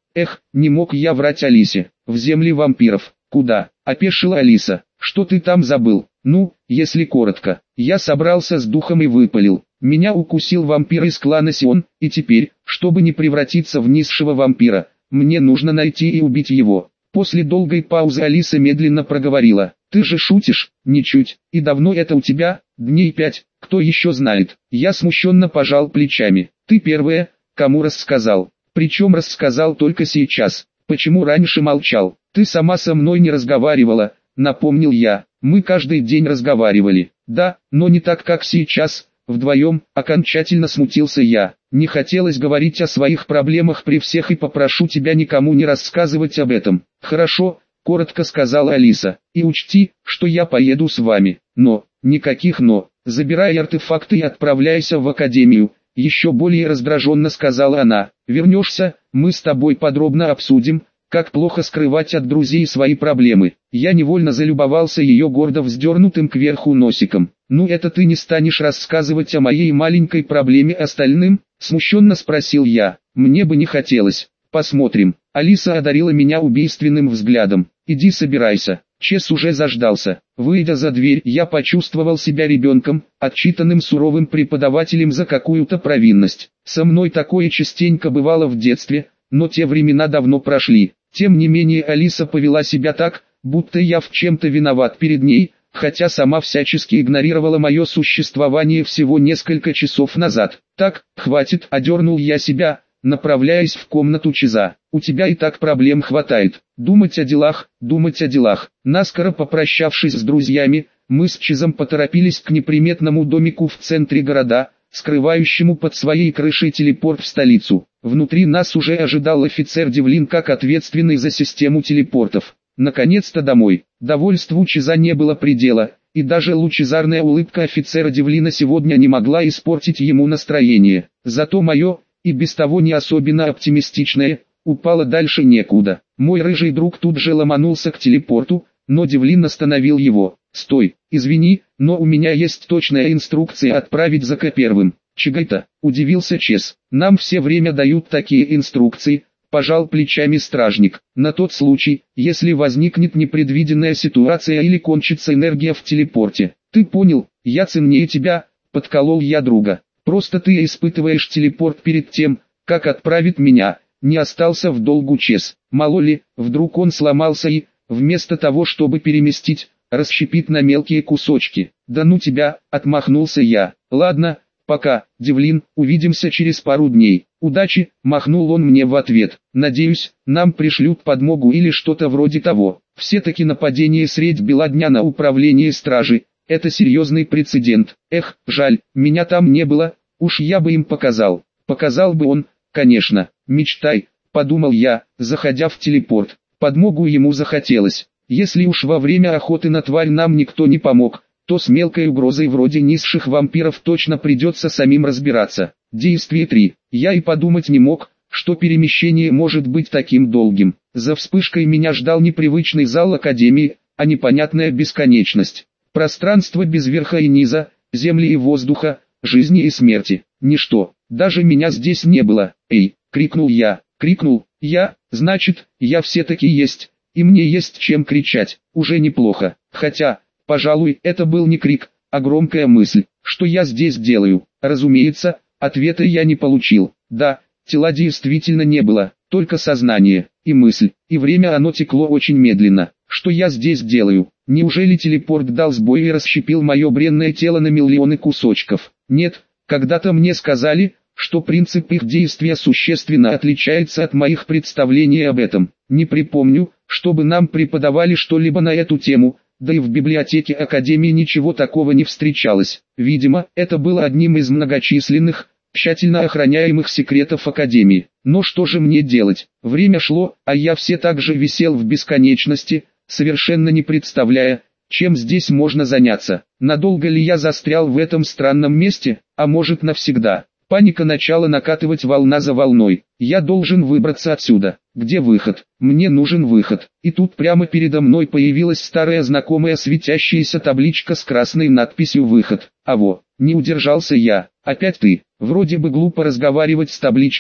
Эх, не мог я врать Алисе. В земли вампиров. Куда? Опешила Алиса. Что ты там забыл? Ну, если коротко. Я собрался с духом и выпалил. Меня укусил вампир из клана Сион, и теперь, чтобы не превратиться в низшего вампира, мне нужно найти и убить его. После долгой паузы Алиса медленно проговорила. Ты же шутишь? Ничуть. И давно это у тебя? Дней пять. Кто еще знает? Я смущенно пожал плечами. Ты первая, кому рассказал. Причем рассказал только сейчас. Почему раньше молчал? Ты сама со мной не разговаривала, напомнил я. Мы каждый день разговаривали. Да, но не так, как сейчас. Вдвоем, окончательно смутился я. Не хотелось говорить о своих проблемах при всех и попрошу тебя никому не рассказывать об этом. Хорошо, коротко сказала Алиса. И учти, что я поеду с вами. Но, никаких но. Забирай артефакты и отправляйся в академию. Еще более раздраженно сказала она. Вернешься, мы с тобой подробно обсудим, как плохо скрывать от друзей свои проблемы. Я невольно залюбовался ее гордо вздернутым кверху носиком. «Ну это ты не станешь рассказывать о моей маленькой проблеме остальным?» – смущенно спросил я. «Мне бы не хотелось. Посмотрим». Алиса одарила меня убийственным взглядом. «Иди собирайся». Чес уже заждался. Выйдя за дверь, я почувствовал себя ребенком, отчитанным суровым преподавателем за какую-то провинность. Со мной такое частенько бывало в детстве, но те времена давно прошли. Тем не менее Алиса повела себя так, будто я в чем-то виноват перед ней, хотя сама всячески игнорировала мое существование всего несколько часов назад. «Так, хватит», — одернул я себя, направляясь в комнату Чеза. «У тебя и так проблем хватает. Думать о делах, думать о делах». Наскоро попрощавшись с друзьями, мы с Чезом поторопились к неприметному домику в центре города, скрывающему под своей крышей телепорт в столицу. Внутри нас уже ожидал офицер Девлин как ответственный за систему телепортов. Наконец-то домой. Довольству Чеза не было предела, и даже лучезарная улыбка офицера Девлина сегодня не могла испортить ему настроение. Зато мое, и без того не особенно оптимистичное, упало дальше некуда. Мой рыжий друг тут же ломанулся к телепорту, но Девлин остановил его. «Стой, извини, но у меня есть точная инструкция отправить Зака первым». «Чего это?» – удивился Чес. «Нам все время дают такие инструкции», – пожал плечами стражник. «На тот случай, если возникнет непредвиденная ситуация или кончится энергия в телепорте». «Ты понял, я ценнее тебя», – подколол я друга. «Просто ты испытываешь телепорт перед тем, как отправить меня». Не остался в долгу Чес. Мало ли, вдруг он сломался и, вместо того чтобы переместить, расщепит на мелкие кусочки. «Да ну тебя», — отмахнулся я. «Ладно, пока, Девлин, увидимся через пару дней». «Удачи», — махнул он мне в ответ. «Надеюсь, нам пришлют подмогу или что-то вроде того». Все-таки нападение средь бела дня на управление стражи — это серьезный прецедент. Эх, жаль, меня там не было, уж я бы им показал. Показал бы он, конечно. «Мечтай», — подумал я, заходя в телепорт. Подмогу ему захотелось. Если уж во время охоты на тварь нам никто не помог, то с мелкой угрозой вроде низших вампиров точно придется самим разбираться. Действие три. Я и подумать не мог, что перемещение может быть таким долгим. За вспышкой меня ждал непривычный зал Академии, а непонятная бесконечность. Пространство без верха и низа, земли и воздуха, жизни и смерти. Ничто. Даже меня здесь не было. «Эй!» — крикнул я. Крикнул я, значит, я все-таки есть, и мне есть чем кричать. Уже неплохо. Хотя, пожалуй, это был не крик, а громкая мысль. Что я здесь делаю? Разумеется, ответа я не получил. Да, тела действительно не было, только сознание и мысль, и время оно текло очень медленно. Что я здесь делаю? Неужели телепорт дал сбой и расщепил мое бренное тело на миллионы кусочков? Нет, когда-то мне сказали, что принцип их действия существенно отличается от моих представлений об этом. Не припомню, чтобы нам преподавали что-либо на эту тему, да и в библиотеке Академии ничего такого не встречалось. Видимо, это было одним из многочисленных, тщательно охраняемых секретов Академии. Но что же мне делать? Время шло, а я все так же висел в бесконечности, совершенно не представляя, чем здесь можно заняться. Надолго ли я застрял в этом странном месте, а может навсегда? Паника начала накатывать волна за волной. Я должен выбраться отсюда. Где выход? Мне нужен выход. И тут прямо передо мной появилась старая знакомая светящаяся табличка с красной надписью «Выход». Аво, не удержался я. Опять ты. Вроде бы глупо разговаривать с табличкой,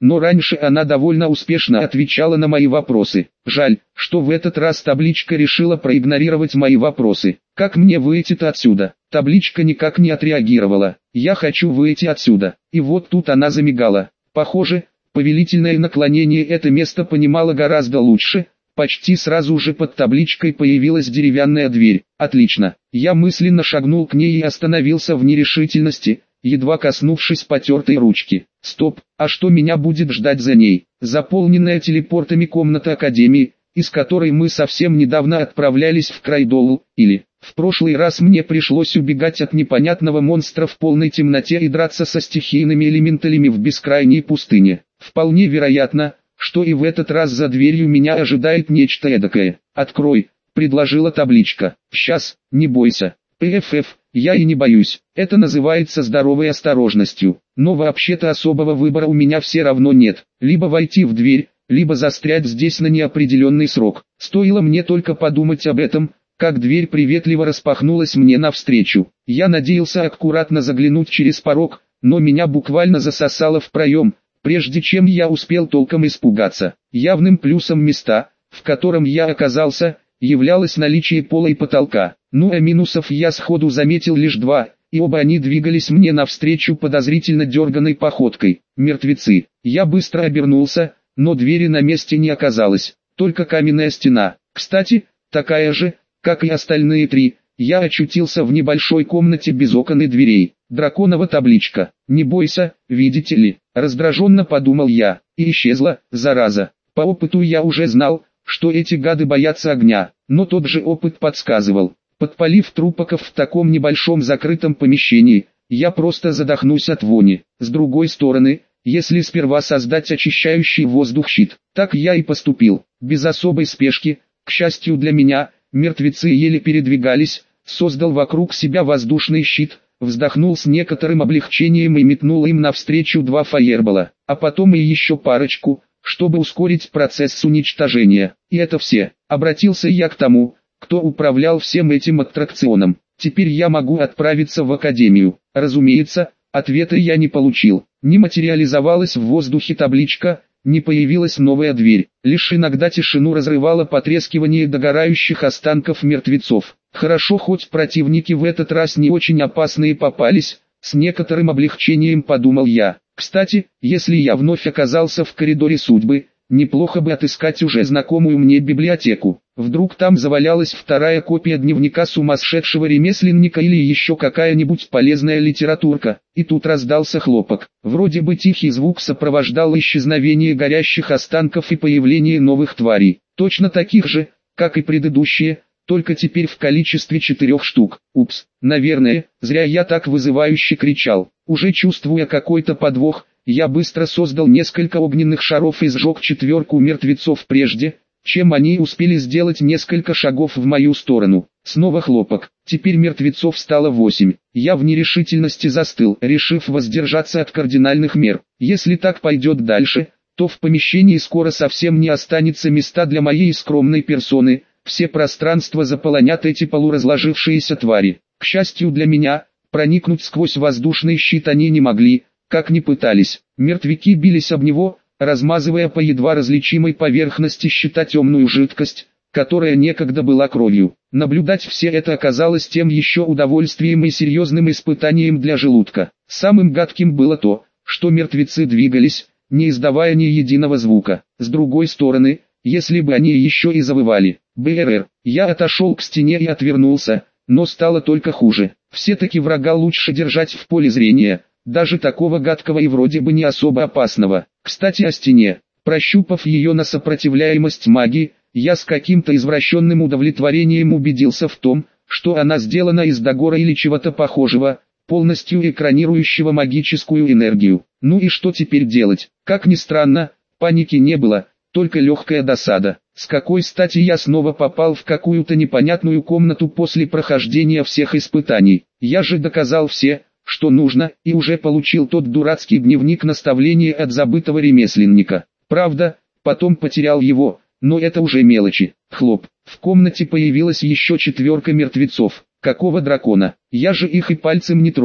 но раньше она довольно успешно отвечала на мои вопросы. Жаль, что в этот раз табличка решила проигнорировать мои вопросы. Как мне выйти-то отсюда? Табличка никак не отреагировала. Я хочу выйти отсюда. И вот тут она замигала. Похоже, повелительное наклонение это место понимало гораздо лучше. Почти сразу же под табличкой появилась деревянная дверь. Отлично. Я мысленно шагнул к ней и остановился в нерешительности, едва коснувшись потертой ручки. Стоп, а что меня будет ждать за ней? Заполненная телепортами комната Академии, из которой мы совсем недавно отправлялись в Крайдолу, или... В прошлый раз мне пришлось убегать от непонятного монстра в полной темноте и драться со стихийными элементалями в бескрайней пустыне. Вполне вероятно, что и в этот раз за дверью меня ожидает нечто эдакое. «Открой», — предложила табличка. «Сейчас, не бойся». «ПФФ, я и не боюсь. Это называется здоровой осторожностью. Но вообще-то особого выбора у меня все равно нет. Либо войти в дверь, либо застрять здесь на неопределенный срок. Стоило мне только подумать об этом, как дверь приветливо распахнулась мне навстречу. Я надеялся аккуратно заглянуть через порог, но меня буквально засосало в проем, прежде чем я успел толком испугаться. Явным плюсом места, в котором я оказался, являлось наличие пола и потолка. Ну а минусов я сходу заметил лишь два, и оба они двигались мне навстречу подозрительно дерганной походкой. Мертвецы. Я быстро обернулся, но двери на месте не оказалось, только каменная стена. Кстати, такая же, как и остальные три, я очутился в небольшой комнате без окон и дверей. Драконова табличка. «Не бойся, видите ли», раздраженно подумал я, и исчезла, зараза. По опыту я уже знал, что эти гады боятся огня, но тот же опыт подсказывал. Подпалив трупаков в таком небольшом закрытом помещении, я просто задохнусь от вони. С другой стороны, если сперва создать очищающий воздух щит, так я и поступил, без особой спешки, к счастью для меня. Мертвецы еле передвигались, создал вокруг себя воздушный щит, вздохнул с некоторым облегчением и метнул им навстречу два фаербола, а потом и еще парочку, чтобы ускорить процесс уничтожения. И это все. Обратился я к тому, кто управлял всем этим аттракционом. Теперь я могу отправиться в Академию. Разумеется, ответа я не получил. Не материализовалась в воздухе табличка, не появилась новая дверь, лишь иногда тишину разрывало потрескивание догорающих останков мертвецов. Хорошо, хоть противники в этот раз не очень опасные попались, с некоторым облегчением подумал я. Кстати, если я вновь оказался в коридоре судьбы, неплохо бы отыскать уже знакомую мне библиотеку. Вдруг там завалялась вторая копия дневника сумасшедшего ремесленника или еще какая-нибудь полезная литературка. И тут раздался хлопок. Вроде бы тихий звук сопровождал исчезновение горящих останков и появление новых тварей. Точно таких же, как и предыдущие, только теперь в количестве четырех штук. Упс, наверное, зря я так вызывающе кричал. Уже чувствуя какой-то подвох, я быстро создал несколько огненных шаров и сжег четверку мертвецов прежде, чем они успели сделать несколько шагов в мою сторону. Снова хлопок. Теперь мертвецов стало восемь. Я в нерешительности застыл, решив воздержаться от кардинальных мер. Если так пойдет дальше, то в помещении скоро совсем не останется места для моей скромной персоны. Все пространства заполонят эти полуразложившиеся твари. К счастью для меня, проникнуть сквозь воздушный щит они не могли, как ни пытались. Мертвяки бились об него, размазывая по едва различимой поверхности щита темную жидкость, которая некогда была кровью. Наблюдать все это оказалось тем еще удовольствием и серьезным испытанием для желудка. Самым гадким было то, что мертвецы двигались, не издавая ни единого звука. С другой стороны, если бы они еще и завывали. БРР. Я отошел к стене и отвернулся, но стало только хуже. Все-таки врага лучше держать в поле зрения, даже такого гадкого и вроде бы не особо опасного. Кстати, о стене. Прощупав ее на сопротивляемость магии, я с каким-то извращенным удовлетворением убедился в том, что она сделана из дагора или чего-то похожего, полностью экранирующего магическую энергию. Ну и что теперь делать? Как ни странно, паники не было, только легкая досада. С какой стати я снова попал в какую-то непонятную комнату после прохождения всех испытаний? Я же доказал все, что нужно, и уже получил тот дурацкий дневник наставления от забытого ремесленника. Правда, потом потерял его, но это уже мелочи. Хлоп. В комнате появилась еще четверка мертвецов. Какого дракона? Я же их и пальцем не тронул.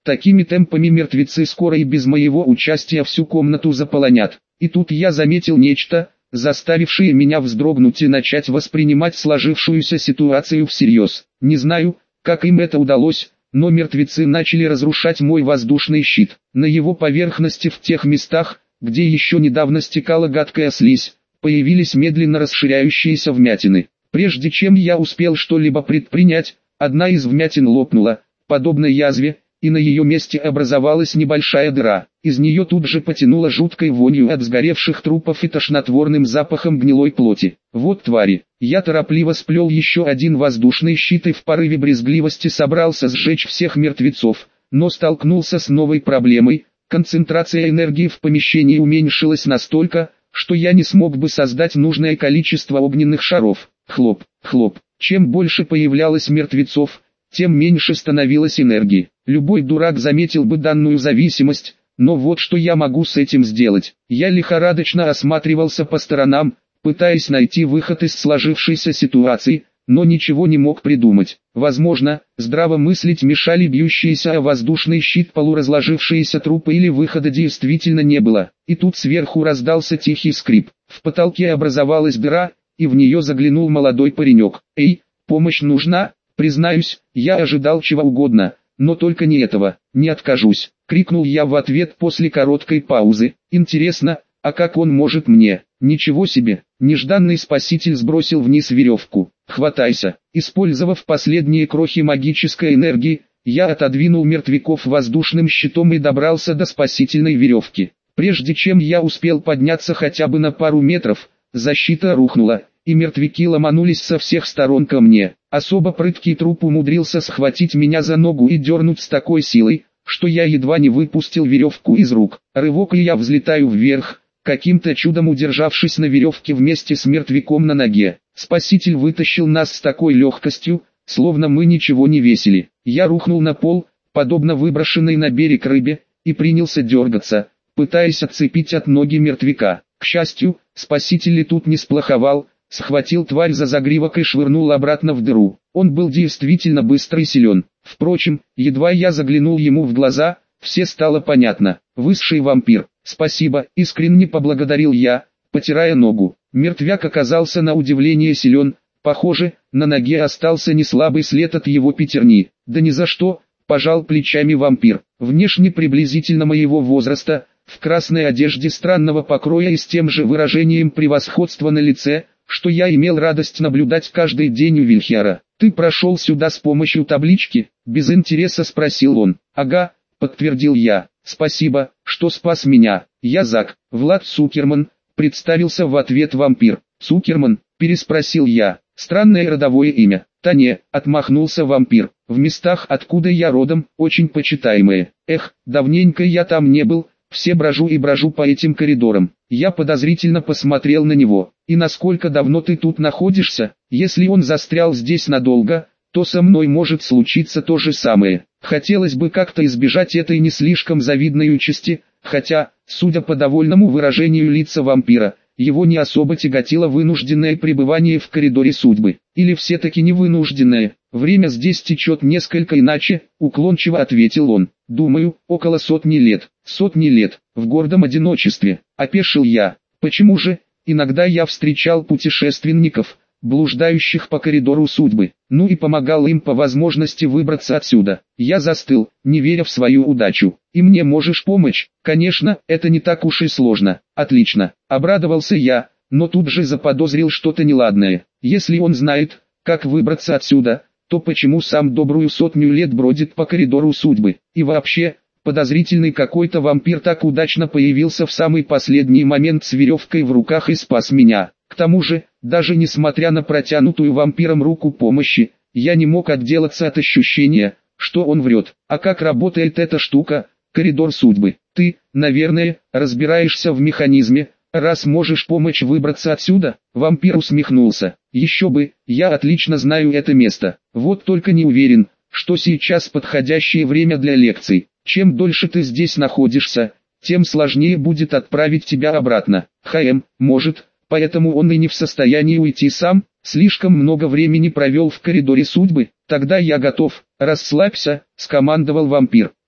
Такими темпами мертвецы скоро и без моего участия всю комнату заполонят. И тут я заметил нечто, заставившее меня вздрогнуть и начать воспринимать сложившуюся ситуацию всерьез. Не знаю, как им это удалось, но мертвецы начали разрушать мой воздушный щит. На его поверхности в тех местах, где еще недавно стекала гадкая слизь, появились медленно расширяющиеся вмятины. Прежде чем я успел что-либо предпринять, одна из вмятин лопнула, подобно язве, и на ее месте образовалась небольшая дыра. Из нее тут же потянуло жуткой вонью от сгоревших трупов и тошнотворным запахом гнилой плоти. Вот твари. Я торопливо сплел еще один воздушный щит и в порыве брезгливости собрался сжечь всех мертвецов, но столкнулся с новой проблемой. Концентрация энергии в помещении уменьшилась настолько, что я не смог бы создать нужное количество огненных шаров. Хлоп, хлоп. Чем больше появлялось мертвецов, тем меньше становилось энергии. Любой дурак заметил бы данную зависимость, но вот что я могу с этим сделать. Я лихорадочно осматривался по сторонам, пытаясь найти выход из сложившейся ситуации, но ничего не мог придумать. Возможно, здраво мыслить мешали бьющиеся о воздушный щит полуразложившиеся трупы или выхода действительно не было. И тут сверху раздался тихий скрип. В потолке образовалась дыра, и в нее заглянул молодой паренек. «Эй, помощь нужна?» «Признаюсь, я ожидал чего угодно, но только не этого, не откажусь», — крикнул я в ответ после короткой паузы. «Интересно, а как он может мне?» «Ничего себе!» Нежданный спаситель сбросил вниз веревку. «Хватайся!» Использовав последние крохи магической энергии, я отодвинул мертвяков воздушным щитом и добрался до спасительной веревки. Прежде чем я успел подняться хотя бы на пару метров, защита рухнула, и мертвяки ломанулись со всех сторон ко мне. Особо прыткий труп умудрился схватить меня за ногу и дернуть с такой силой, что я едва не выпустил веревку из рук. Рывок, и я взлетаю вверх, каким-то чудом удержавшись на веревке вместе с мертвяком на ноге. Спаситель вытащил нас с такой легкостью, словно мы ничего не весили. Я рухнул на пол, подобно выброшенной на берег рыбе, и принялся дергаться, пытаясь отцепить от ноги мертвяка. К счастью, спаситель и тут не сплоховал, схватил тварь за загривок и швырнул обратно в дыру. Он был действительно быстр и силен. Впрочем, едва я заглянул ему в глаза, все стало понятно. «Высший вампир, спасибо», — искренне поблагодарил я, потирая ногу. Мертвяк оказался на удивление силен, похоже, на ноге остался неслабый след от его пятерни. «Да ни за что», — пожал плечами вампир, внешне приблизительно моего возраста, в красной одежде странного покроя и с тем же выражением превосходства на лице, что я имел радость наблюдать каждый день у Вильхиара. «Ты прошел сюда с помощью таблички?» — без интереса спросил он. «Ага», — подтвердил я. «Спасибо, что спас меня. Я Зак, Влад Цукерман», — представился в ответ вампир. «Цукерман?» — переспросил я. «Странное родовое имя». «Да не», — отмахнулся вампир. «В местах, откуда я родом, очень почитаемые. Эх, давненько я там не был, все брожу и брожу по этим коридорам». Я подозрительно посмотрел на него. «И насколько давно ты тут находишься? Если он застрял здесь надолго, то со мной может случиться то же самое. Хотелось бы как-то избежать этой не слишком завидной участи, хотя, судя по довольному выражению лица вампира, его не особо тяготило вынужденное пребывание в коридоре судьбы. Или все-таки не вынужденное. Время здесь течет несколько иначе», — уклончиво ответил он. «Думаю, около сотни лет». «Сотни лет, в гордом одиночестве», — опешил я. «Почему же? Иногда я встречал путешественников, блуждающих по коридору судьбы, ну и помогал им по возможности выбраться отсюда». Я застыл, не веря в свою удачу. «И мне можешь помочь?» «Конечно, это не так уж и сложно». «Отлично», — обрадовался я, но тут же заподозрил что-то неладное. Если он знает, как выбраться отсюда, то почему сам добрую сотню лет бродит по коридору судьбы? И вообще, подозрительный какой-то вампир так удачно появился в самый последний момент с веревкой в руках и спас меня. К тому же, даже несмотря на протянутую вампиром руку помощи, я не мог отделаться от ощущения, что он врет. А как работает эта штука, коридор судьбы? Ты, наверное, разбираешься в механизме, раз можешь помочь выбраться отсюда? Вампир усмехнулся. Еще бы, я отлично знаю это место. Вот только не уверен, что сейчас подходящее время для лекций. Чем дольше ты здесь находишься, тем сложнее будет отправить тебя обратно. Хм, может, поэтому он и не в состоянии уйти сам, слишком много времени провел в коридоре судьбы. Тогда я готов. «Расслабься», — скомандовал вампир.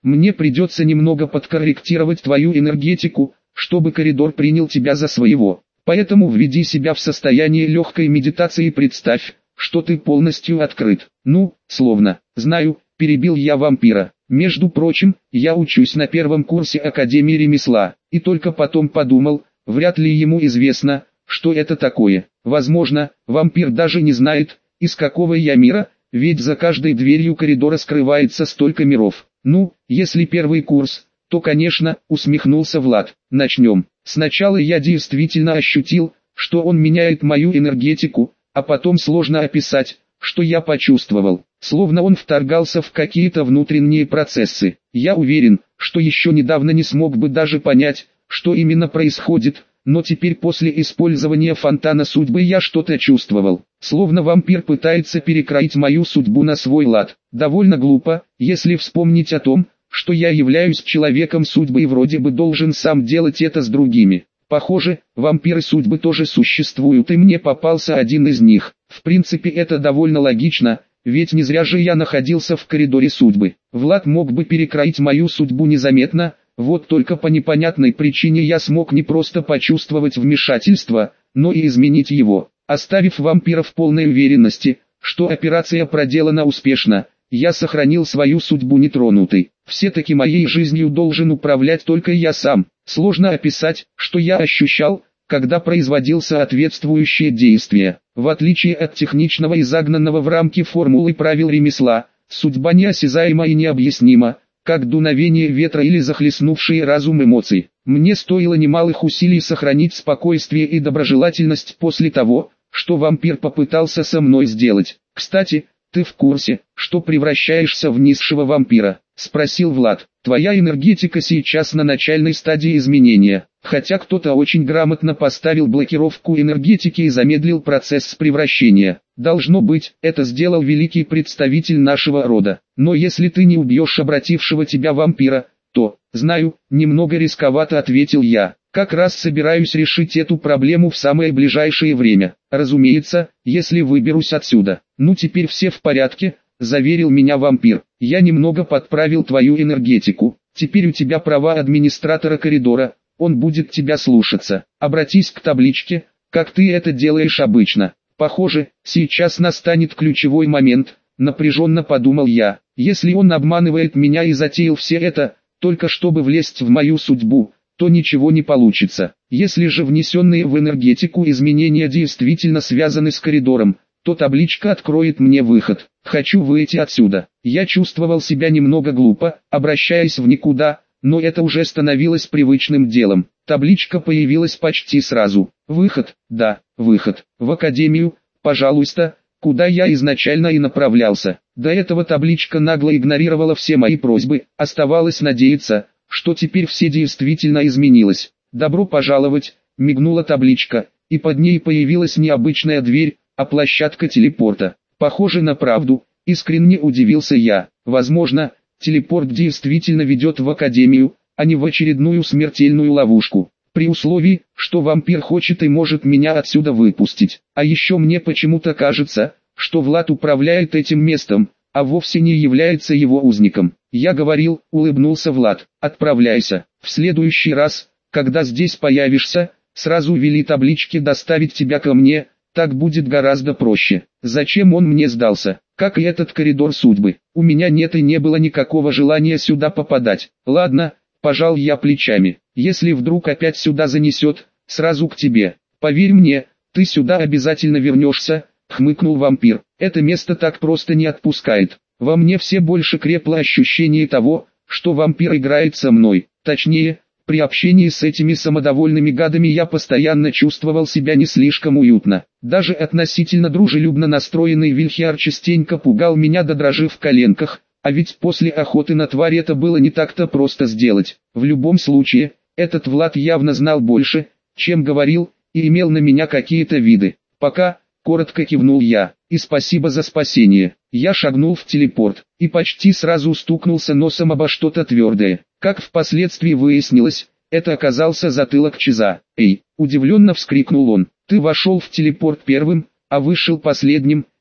Мне придется немного подкорректировать твою энергетику, чтобы коридор принял тебя за своего. Поэтому введи себя в состояние легкой медитации и представь, что ты полностью открыт. Ну, словно, знаю, перебил я вампира. Между прочим, я учусь на первом курсе Академии ремесла, и только потом подумал, вряд ли ему известно, что это такое. Возможно, вампир даже не знает, из какого я мира, ведь за каждой дверью коридора скрывается столько миров. Ну, если первый курс, то конечно, усмехнулся Влад. Начнем. Сначала я действительно ощутил, что он меняет мою энергетику, а потом сложно описать, что я почувствовал. Словно он вторгался в какие-то внутренние процессы. Я уверен, что еще недавно не смог бы даже понять, что именно происходит, но теперь после использования фонтана судьбы я что-то чувствовал. Словно вампир пытается перекроить мою судьбу на свой лад. Довольно глупо, если вспомнить о том, что я являюсь человеком судьбы и вроде бы должен сам делать это с другими. Похоже, вампиры судьбы тоже существуют, и мне попался один из них. В принципе, это довольно логично, ведь не зря же я находился в коридоре судьбы. Влад мог бы перекроить мою судьбу незаметно, вот только по непонятной причине я смог не просто почувствовать вмешательство, но и изменить его. Оставив вампира в полной уверенности, что операция проделана успешно, я сохранил свою судьбу нетронутой. Все-таки моей жизнью должен управлять только я сам. Сложно описать, что я ощущал, когда производил соответствующее действие. В отличие от техничного и загнанного в рамки формулы правил ремесла, судьба неосязаема и необъяснима, как дуновение ветра или захлестнувшие разум эмоций. Мне стоило немалых усилий сохранить спокойствие и доброжелательность после того, что вампир попытался со мной сделать. Кстати, ты в курсе, что превращаешься в низшего вампира? Спросил Влад. Твоя энергетика сейчас на начальной стадии изменения. Хотя кто-то очень грамотно поставил блокировку энергетики и замедлил процесс превращения. Должно быть, это сделал великий представитель нашего рода. Но если ты не убьешь обратившего тебя вампира, то, знаю, немного рисковато, ответил я. Как раз собираюсь решить эту проблему в самое ближайшее время. Разумеется, если выберусь отсюда. Ну теперь все в порядке, заверил меня вампир. Я немного подправил твою энергетику. Теперь у тебя права администратора коридора, он будет тебя слушаться. Обратись к табличке, как ты это делаешь обычно. Похоже, сейчас настанет ключевой момент, напряженно подумал я. Если он обманывает меня и затеял все это, только чтобы влезть в мою судьбу, то ничего не получится. Если же внесенные в энергетику изменения действительно связаны с коридором, то табличка откроет мне выход. Хочу выйти отсюда. Я чувствовал себя немного глупо, обращаясь в никуда, но это уже становилось привычным делом. Табличка появилась почти сразу. Выход, да, выход. В академию, пожалуйста, куда я изначально и направлялся. До этого табличка нагло игнорировала все мои просьбы, оставалось надеяться, что теперь все действительно изменилось. «Добро пожаловать», — мигнула табличка, и под ней появилась необычная дверь, а площадка телепорта. Похоже на правду, искренне удивился я. Возможно, телепорт действительно ведет в академию, а не в очередную смертельную ловушку. При условии, что вампир хочет и может меня отсюда выпустить. А еще мне почему-то кажется, что Влад управляет этим местом, а вовсе не является его узником. Я говорил, улыбнулся Влад, отправляйся. В следующий раз, когда здесь появишься, сразу вели таблички доставить тебя ко мне, так будет гораздо проще. Зачем он мне сдался? Как и этот коридор судьбы. У меня нет и не было никакого желания сюда попадать. Ладно, пожал я плечами. Если вдруг опять сюда занесет, сразу к тебе. Поверь мне, ты сюда обязательно вернешься, хмыкнул вампир. Это место так просто не отпускает. Во мне все больше крепло ощущение того, что вампир играет со мной. Точнее, при общении с этими самодовольными гадами я постоянно чувствовал себя не слишком уютно. Даже относительно дружелюбно настроенный Вильхиар частенько пугал меня до дрожи в коленках, а ведь после охоты на тварь это было не так-то просто сделать. В любом случае, этот Влад явно знал больше, чем говорил, и имел на меня какие-то виды. Пока, коротко кивнул я, и спасибо за спасение. Я шагнул в телепорт, и почти сразу стукнулся носом обо что-то твердое. Как впоследствии выяснилось, это оказался затылок Чиза. «Эй!» – удивленно вскрикнул он. «Ты вошел в телепорт первым, а вышел последним»,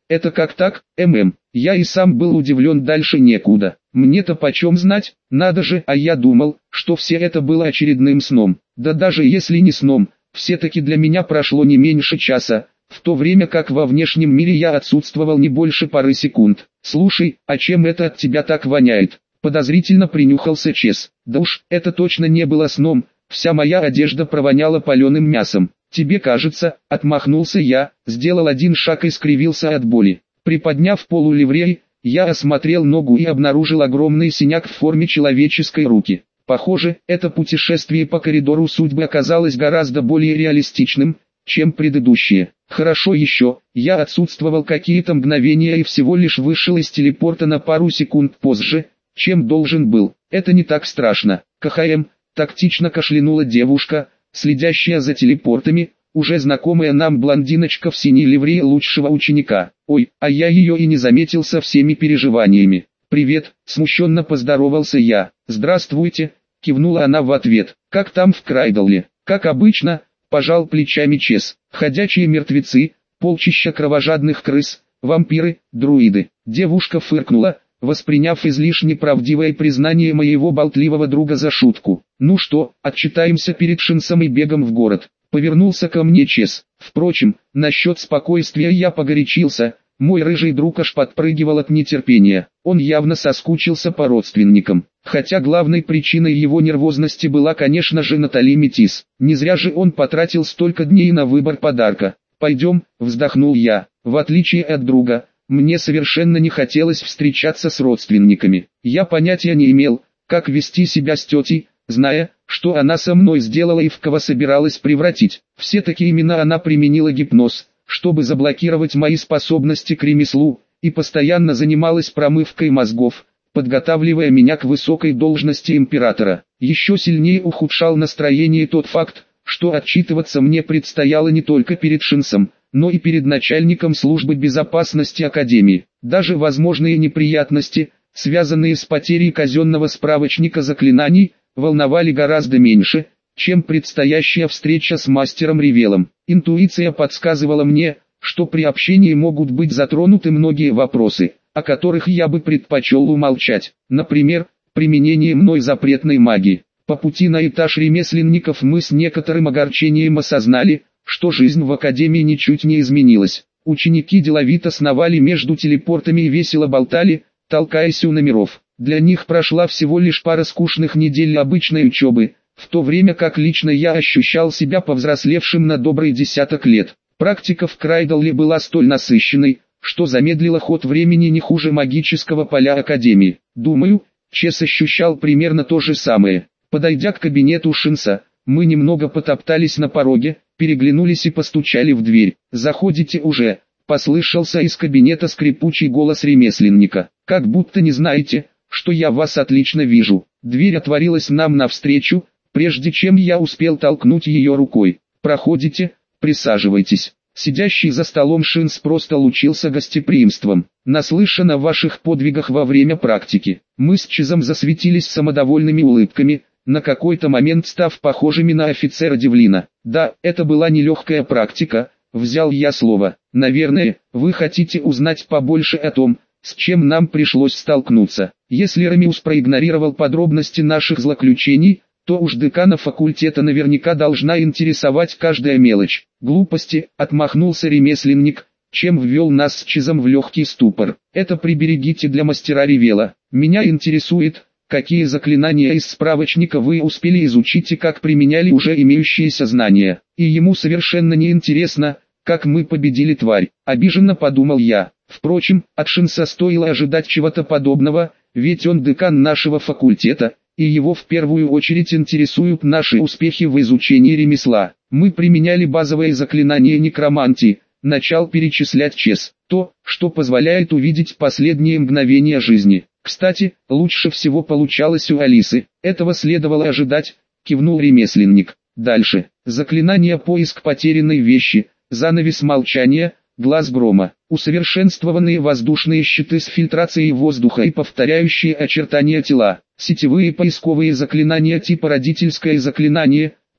это как так, мм, я и сам был удивлен, дальше некуда. Мне-то почем знать, надо же, а я думал, что все это было очередным сном. Да даже если не сном, все-таки для меня прошло не меньше часа, в то время как во внешнем мире я отсутствовал не больше пары секунд. Слушай, а чем это от тебя так воняет? Подозрительно принюхался Чес. Да уж, это точно не было сном, вся моя одежда провоняла паленым мясом. Тебе кажется, отмахнулся я, сделал один шаг и скривился от боли. Приподняв полу ливреи, я осмотрел ногу и обнаружил огромный синяк в форме человеческой руки. Похоже, это путешествие по коридору судьбы оказалось гораздо более реалистичным, чем предыдущие. Хорошо еще, я отсутствовал какие-то мгновения и всего лишь вышел из телепорта на пару секунд позже, чем должен был. Это не так страшно. КХМ, тактично кашлянула девушка, следящая за телепортами, уже знакомая нам блондиночка в синей ливрее лучшего ученика. Ой, а я ее и не заметил со всеми переживаниями. «Привет», смущенно поздоровался я. «Здравствуйте», кивнула она в ответ. «Как там в Крайдалле?» «Как обычно», пожал плечами Чес. «Ходячие мертвецы, полчища кровожадных крыс, вампиры, друиды». Девушка фыркнула, восприняв излишне правдивое признание моего болтливого друга за шутку. «Ну что, отчитаемся перед Шинсом и бегом в город?» Повернулся ко мне Чес. Впрочем, насчет спокойствия я погорячился. Мой рыжий друг аж подпрыгивал от нетерпения. Он явно соскучился по родственникам. Хотя главной причиной его нервозности была, конечно же, Натали Метис. Не зря же он потратил столько дней на выбор подарка. «Пойдем», вздохнул я. В отличие от друга, мне совершенно не хотелось встречаться с родственниками. Я понятия не имел, как вести себя с тетей, зная, что она со мной сделала и в кого собиралась превратить. Все-таки именно она применила гипноз, чтобы заблокировать мои способности к ремеслу, и постоянно занималась промывкой мозгов, подготавливая меня к высокой должности императора. Еще сильнее ухудшал настроение тот факт, что отчитываться мне предстояло не только перед Шинсом, но и перед начальником службы безопасности Академии. Даже возможные неприятности, связанные с потерей казенного справочника заклинаний, волновали гораздо меньше, чем предстоящая встреча с мастером Ревелом. Интуиция подсказывала мне, что при общении могут быть затронуты многие вопросы, о которых я бы предпочел умолчать. Например, применение мной запретной магии. По пути на этаж ремесленников мы с некоторым огорчением осознали, что жизнь в Академии ничуть не изменилась. Ученики деловито сновали между телепортами и весело болтали, толкаясь у номеров. Для них прошла всего лишь пара скучных недель обычной учебы, в то время как лично я ощущал себя повзрослевшим на добрый десяток лет. Практика в Крайдалле была столь насыщенной, что замедлила ход времени не хуже магического поля Академии. Думаю, Чес ощущал примерно то же самое. Подойдя к кабинету Шинса, мы немного потоптались на пороге, переглянулись и постучали в дверь. «Заходите уже», — послышался из кабинета скрипучий голос ремесленника. «Как будто не знаете, что я вас отлично вижу». Дверь отворилась нам навстречу, прежде чем я успел толкнуть ее рукой. «Проходите, присаживайтесь». Сидящий за столом Шинс просто лучился гостеприимством. «Наслышан о ваших подвигах во время практики». Мы с Чезом засветились самодовольными улыбками, на какой-то момент став похожими на офицера Девлина. «Да, это была нелегкая практика», — взял я слово. «Наверное, вы хотите узнать побольше о том, с чем нам пришлось столкнуться». Если Ромеус проигнорировал подробности наших злоключений, то уж декана факультета наверняка должна интересовать каждая мелочь. «Глупости», — отмахнулся ремесленник, чем ввел нас с Чезом в легкий ступор. «Это приберегите для мастера Ревела. Меня интересует, какие заклинания из справочника вы успели изучить и как применяли уже имеющиеся знания». И ему совершенно не интересно, как мы победили тварь. Обиженно подумал я. Впрочем, от Шинса стоило ожидать чего-то подобного, ведь он декан нашего факультета, и его в первую очередь интересуют наши успехи в изучении ремесла. Мы применяли базовые заклинания некромантии, начал перечислять Чес, то, что позволяет увидеть последние мгновения жизни. Кстати, лучше всего получалось у Алисы, этого следовало ожидать, кивнул ремесленник. Дальше, заклинание поиск потерянной вещи, занавес молчания, глаз грома, усовершенствованные воздушные щиты с фильтрацией воздуха и повторяющие очертания тела, сетевые поисковые заклинания типа родительское заклинание,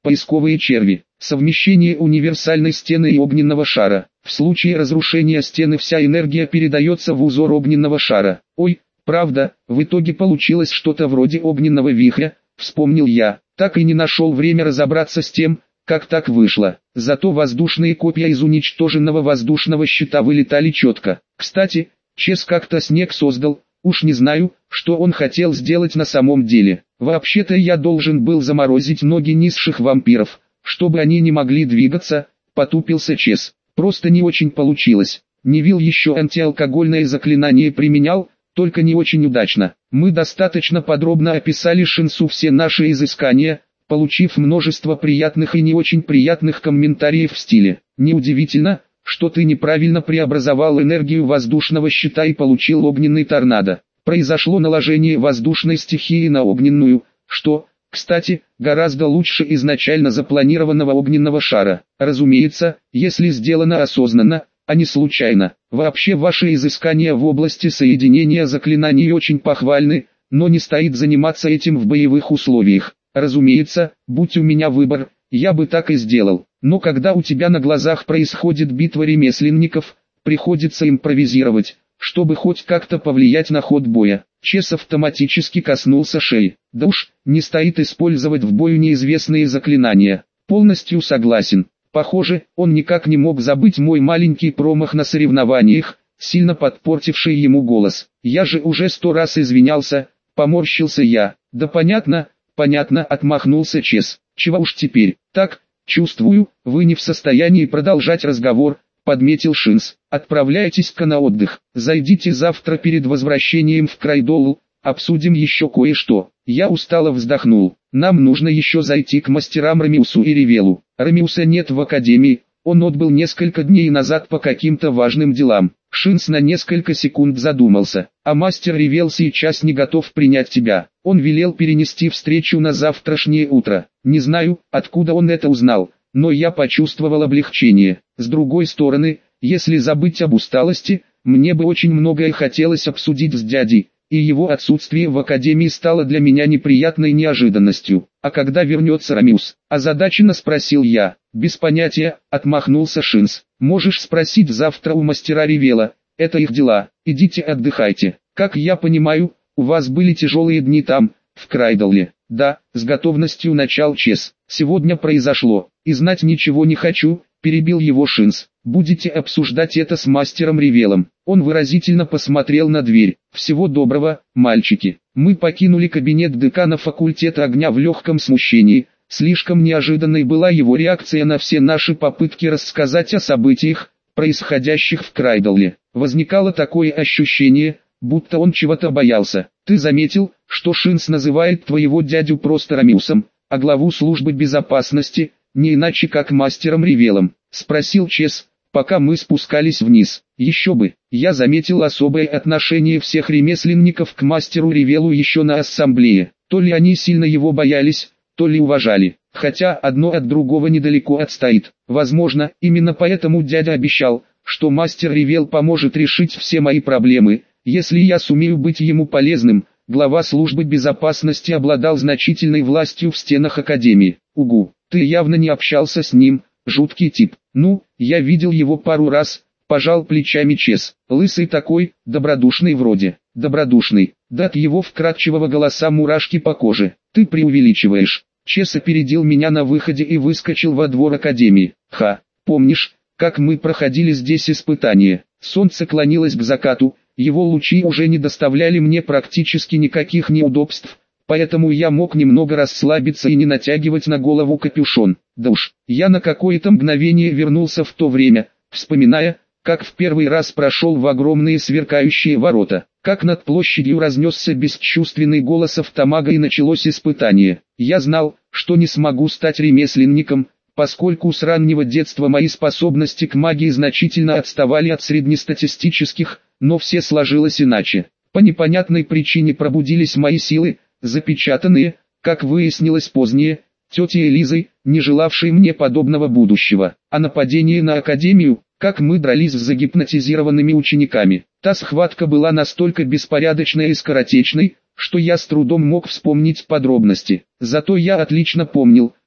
Поисковые черви. Совмещение универсальной стены и огненного шара. В случае разрушения стены вся энергия передается в узор огненного шара. Ой, правда, в итоге получилось что-то вроде огненного вихря, вспомнил я. Так и не нашел время разобраться с тем, как так вышло. Зато воздушные копья из уничтоженного воздушного щита вылетали четко. Кстати, Чес как-то снег создал, уж не знаю, что он хотел сделать на самом деле. Вообще-то я должен был заморозить ноги низших вампиров, чтобы они не могли двигаться, потупился Чес. Просто не очень получилось. Невил еще антиалкогольное заклинание применял, только не очень удачно. Мы достаточно подробно описали Шинсу все наши изыскания, получив множество приятных и не очень приятных комментариев в стиле: неудивительно, что ты неправильно преобразовал энергию воздушного щита и получил огненный торнадо. Произошло наложение воздушной стихии на огненную, что, кстати, гораздо лучше изначально запланированного огненного шара. Разумеется, если сделано осознанно, а не случайно. Вообще ваши изыскания в области соединения заклинаний очень похвальны, но не стоит заниматься этим в боевых условиях. Разумеется, будь у меня выбор, я бы так и сделал. Но когда у тебя на глазах происходит битва ремесленников, приходится импровизировать, чтобы хоть как-то повлиять на ход боя. Чес автоматически коснулся шеи. Да уж, не стоит использовать в бою неизвестные заклинания. Полностью согласен. Похоже, он никак не мог забыть мой маленький промах на соревнованиях, сильно подпортивший ему голос. Я же уже сто раз извинялся, поморщился я. Да понятно, понятно, отмахнулся Чес. Чего уж теперь. Так, чувствую, вы не в состоянии продолжать разговор, подметил Шинс. Отправляйтесь-ка на отдых. Зайдите завтра перед возвращением в Крайдолл, обсудим еще кое-что. Я устало вздохнул. Нам нужно еще зайти к мастерам Рамиусу и Ревелу. Рамиуса нет в академии, он отбыл несколько дней назад по каким-то важным делам. Шинс на несколько секунд задумался. А мастер Ревел сейчас не готов принять тебя. Он велел перенести встречу на завтрашнее утро. Не знаю, откуда он это узнал, но я почувствовал облегчение. С другой стороны, если забыть об усталости, мне бы очень многое хотелось обсудить с дядей, и его отсутствие в академии стало для меня неприятной неожиданностью. А когда вернется Рамиус? Озадаченно спросил я. Без понятия, отмахнулся Шинс. Можешь спросить завтра у мастера Ревела, это их дела, идите отдыхайте. Как я понимаю, у вас были тяжелые дни там, в Крайдолле. Да, с готовностью начал Чес. Сегодня произошло, и знать ничего не хочу, перебил его Шинс. Будете обсуждать это с мастером Ревелом. Он выразительно посмотрел на дверь. Всего доброго, мальчики. Мы покинули кабинет декана факультета огня в легком смущении. Слишком неожиданной была его реакция на все наши попытки рассказать о событиях, происходящих в Крайдолле. Возникало такое ощущение, будто он чего-то боялся. Ты заметил, что Шинс называет твоего дядю просто Рамиусом, а главу службы безопасности, не иначе как мастером Ревелом? Спросил Чес, пока мы спускались вниз. Еще бы, я заметил особое отношение всех ремесленников к мастеру Ревелу еще на ассамблее. То ли они сильно его боялись, то ли уважали, хотя одно от другого недалеко отстоит. Возможно, именно поэтому дядя обещал, что мастер Ревел поможет решить все мои проблемы, если я сумею быть ему полезным. Глава службы безопасности обладал значительной властью в стенах академии. Угу, ты явно не общался с ним, жуткий тип. Ну, я видел его пару раз, пожал плечами Чес. Лысый такой, добродушный вроде. Добродушный, да от его вкрадчивого голоса мурашки по коже. Ты преувеличиваешь. Чес опередил меня на выходе и выскочил во двор академии. Ха, помнишь, как мы проходили здесь испытания? Солнце клонилось к закату, его лучи уже не доставляли мне практически никаких неудобств, поэтому я мог немного расслабиться и не натягивать на голову капюшон. Да уж, я на какое-то мгновение вернулся в то время, вспоминая, как в первый раз прошел в огромные сверкающие ворота, как над площадью разнесся бесчувственный голос автомага и началось испытание. Я знал, что не смогу стать ремесленником, поскольку с раннего детства мои способности к магии значительно отставали от среднестатистических, но все сложилось иначе. По непонятной причине пробудились мои силы, запечатанные, как выяснилось позднее, тетей Элизой, не желавшей мне подобного будущего. А нападение на академию, как мы дрались с загипнотизированными учениками. Та схватка была настолько беспорядочной и скоротечной, что я с трудом мог вспомнить подробности. Зато я отлично помнил,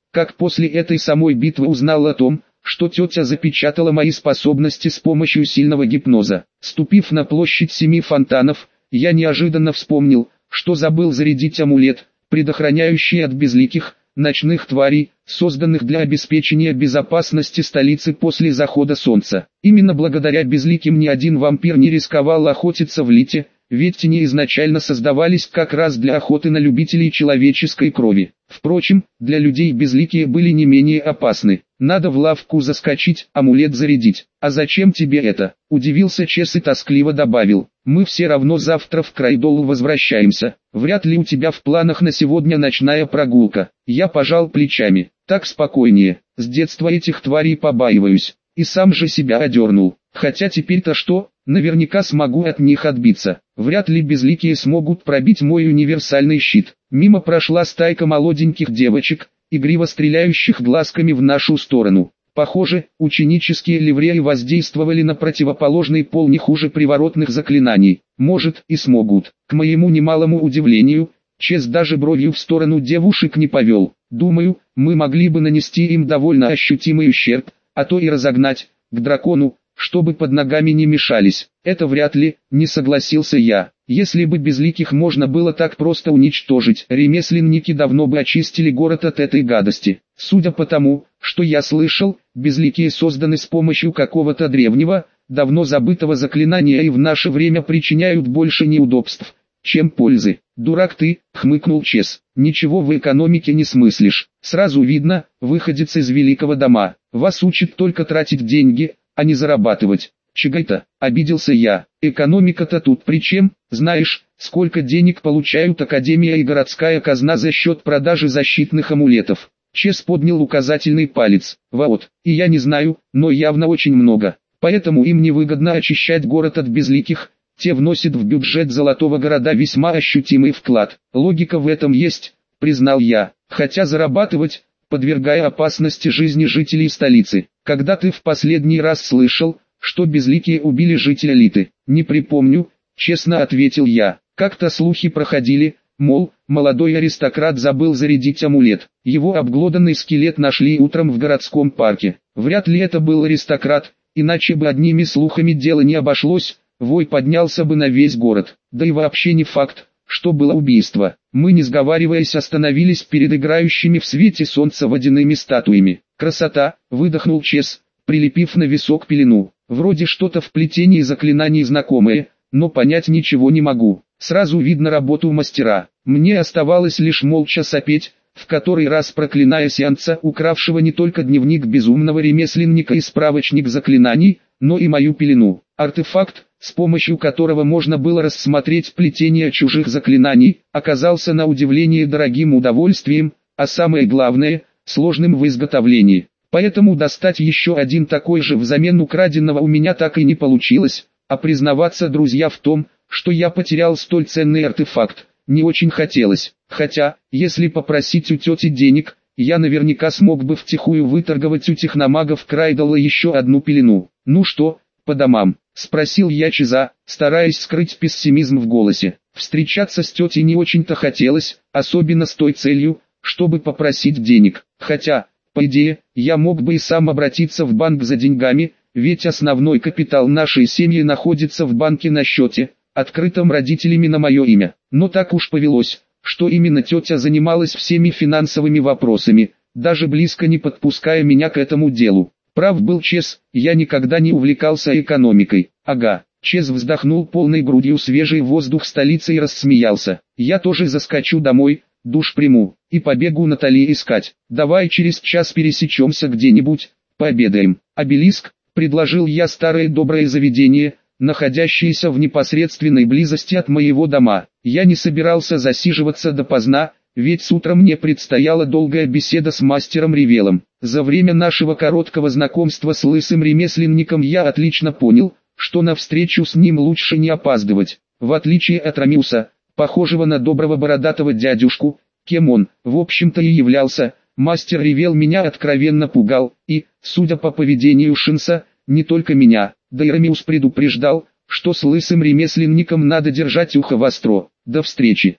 как после этой самой битвы узнал о том, что тетя запечатала мои способности с помощью сильного гипноза. Ступив на площадь Семи Фонтанов, я неожиданно вспомнил, что забыл зарядить амулет, предохраняющий от безликих, ночных тварей, созданных для обеспечения безопасности столицы после захода солнца. Именно благодаря безликим ни один вампир не рисковал охотиться в Лите, ведь тени изначально создавались как раз для охоты на любителей человеческой крови. Впрочем, для людей безликие были не менее опасны. Надо в лавку заскочить, амулет зарядить. А зачем тебе это? Удивился Чес и тоскливо добавил. Мы все равно завтра в Крайдолу возвращаемся. Вряд ли у тебя в планах на сегодня ночная прогулка. Я пожал плечами. Так спокойнее. С детства этих тварей побаиваюсь. И сам же себя одернул. Хотя теперь-то что? Наверняка смогу от них отбиться. Вряд ли безликие смогут пробить мой универсальный щит. Мимо прошла стайка молоденьких девочек, игриво стреляющих глазками в нашу сторону. Похоже, ученические ливреи воздействовали на противоположный пол не хуже приворотных заклинаний. Может, и смогут. К моему немалому удивлению, Чес даже бровью в сторону девушек не повел. Думаю, мы могли бы нанести им довольно ощутимый ущерб, а то и разогнать, к дракону, чтобы под ногами не мешались. Это вряд ли, не согласился я. Если бы безликих можно было так просто уничтожить, ремесленники давно бы очистили город от этой гадости. Судя по тому, что я слышал, безликие созданы с помощью какого-то древнего, давно забытого заклинания и в наше время причиняют больше неудобств, чем пользы. Дурак ты, хмыкнул Чес, ничего в экономике не смыслишь. Сразу видно, выходец из великого дома. Вас учат только тратить деньги, а не зарабатывать. Чего-то, обиделся я. Экономика-то тут при чем? Знаешь, сколько денег получают Академия и городская казна за счет продажи защитных амулетов? Чес поднял указательный палец. Вот, и я не знаю, но явно очень много. Поэтому им невыгодно очищать город от безликих. Те вносят в бюджет Золотого города весьма ощутимый вклад. Логика в этом есть, признал я. Хотя зарабатывать, подвергая опасности жизни жителей столицы. Когда ты в последний раз слышал, что безликие убили жителя Литы? Не припомню, честно ответил я. Как-то слухи проходили, мол, молодой аристократ забыл зарядить амулет. Его обглоданный скелет нашли утром в городском парке. Вряд ли это был аристократ, иначе бы одними слухами дело не обошлось, вой поднялся бы на весь город. Да и вообще не факт, что было убийство. Мы, не сговариваясь, остановились перед играющими в свете солнца водяными статуями. Красота, выдохнул Чес, прилепив на висок пелену. Вроде что-то в плетении заклинаний знакомое, но понять ничего не могу. Сразу видно работу мастера. Мне оставалось лишь молча сопеть, в который раз проклиная сеанса, укравшего не только дневник безумного ремесленника и справочник заклинаний, но и мою пелену. Артефакт, с помощью которого можно было рассмотреть плетение чужих заклинаний, оказался на удивление дорогим удовольствием, а самое главное, сложным в изготовлении. Поэтому достать еще один такой же взамен украденного у меня так и не получилось, а признаваться, друзья, в том, что я потерял столь ценный артефакт, не очень хотелось. Хотя, если попросить у тети денег, я наверняка смог бы втихую выторговать у техномагов Крайдола еще одну пелену. Ну что, по домам? Спросил я Чеза, стараясь скрыть пессимизм в голосе. Встречаться с тетей не очень-то хотелось, особенно с той целью, чтобы попросить денег. Хотя, по идее, я мог бы и сам обратиться в банк за деньгами, ведь основной капитал нашей семьи находится в банке на счете, открытом родителями на мое имя. Но так уж повелось, что именно тетя занималась всеми финансовыми вопросами, даже близко не подпуская меня к этому делу. Прав был Чес, я никогда не увлекался экономикой. Ага. Чес вздохнул полной грудью свежий воздух столицы и рассмеялся. Я тоже заскочу домой, душ приму, и побегу Натали искать. Давай через час пересечемся где-нибудь, пообедаем. Обелиск, предложил я, старое доброе заведение, находящееся в непосредственной близости от моего дома. Я не собирался засиживаться допоздна, ведь с утра мне предстояла долгая беседа с мастером Ревелом. За время нашего короткого знакомства с лысым ремесленником я отлично понял, что на встречу с ним лучше не опаздывать. В отличие от Рамиуса, похожего на доброго бородатого дядюшку, кем он, в общем-то, и являлся, мастер Ревел меня откровенно пугал, и, судя по поведению Шинса, не только меня, да и Рамиус предупреждал, что с лысым ремесленником надо держать ухо востро. До встречи.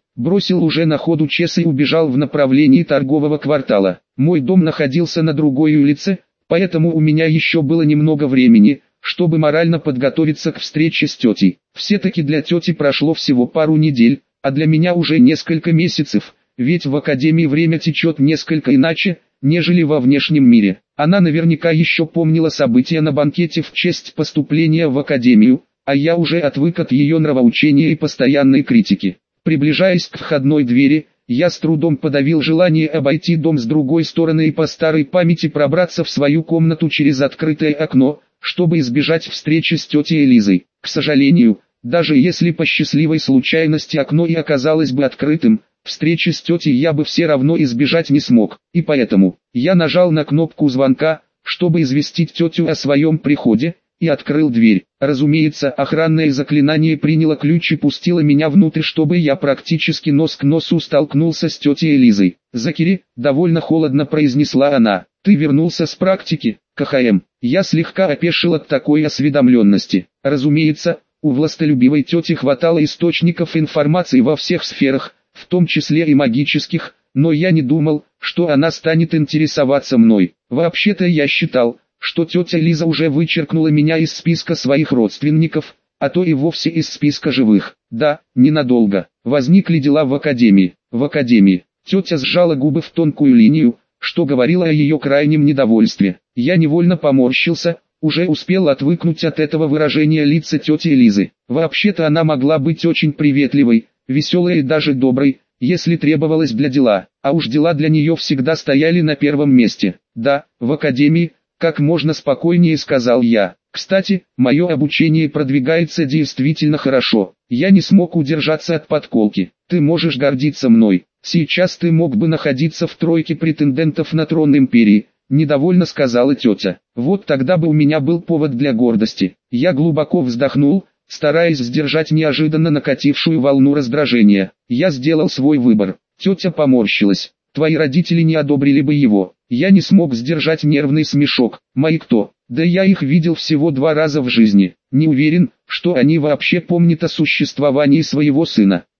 Бросил уже на ходу чес и убежал в направлении торгового квартала. Мой дом находился на другой улице, поэтому у меня еще было немного времени, чтобы морально подготовиться к встрече с тетей. Все-таки для тети прошло всего пару недель, а для меня уже несколько месяцев, ведь в академии время течет несколько иначе, нежели во внешнем мире. Она наверняка еще помнила события на банкете в честь поступления в академию, а я уже отвык от ее нравоучения и постоянной критики. Приближаясь к входной двери, я с трудом подавил желание обойти дом с другой стороны и по старой памяти пробраться в свою комнату через открытое окно, чтобы избежать встречи с тетей Элизой. К сожалению, даже если по счастливой случайности окно и оказалось бы открытым, встречи с тетей я бы все равно избежать не смог, и поэтому я нажал на кнопку звонка, чтобы известить тетю о своем приходе, и открыл дверь. Разумеется, охранное заклинание приняло ключ и пустило меня внутрь, чтобы я практически нос к носу столкнулся с тетей Элизой. «Закири», — довольно холодно произнесла она, — «ты вернулся с практики, КХМ». Я слегка опешил от такой осведомленности. Разумеется, у властолюбивой тети хватало источников информации во всех сферах, в том числе и магических, но я не думал, что она станет интересоваться мной. Вообще-то я считал, что тетя Лиза уже вычеркнула меня из списка своих родственников, а то и вовсе из списка живых. Да, ненадолго. Возникли дела в академии. В академии. Тетя сжала губы в тонкую линию, что говорило о ее крайнем недовольстве. Я невольно поморщился, уже успел отвыкнуть от этого выражения лица тети Лизы. Вообще-то она могла быть очень приветливой, веселой и даже доброй, если требовалось для дела, а уж дела для нее всегда стояли на первом месте. Да, в академии, как можно спокойнее сказал я. Кстати, мое обучение продвигается действительно хорошо. Я не смог удержаться от подколки. Ты можешь гордиться мной. Сейчас ты мог бы находиться в тройке претендентов на трон империи, недовольно сказала тетя. Вот тогда бы у меня был повод для гордости. Я глубоко вздохнул, стараясь сдержать неожиданно накатившую волну раздражения. Я сделал свой выбор. Тетя поморщилась. Твои родители не одобрили бы его. Я не смог сдержать нервный смешок. Мои кто? Да я их видел всего два раза в жизни. Не уверен, что они вообще помнят о существовании своего сына.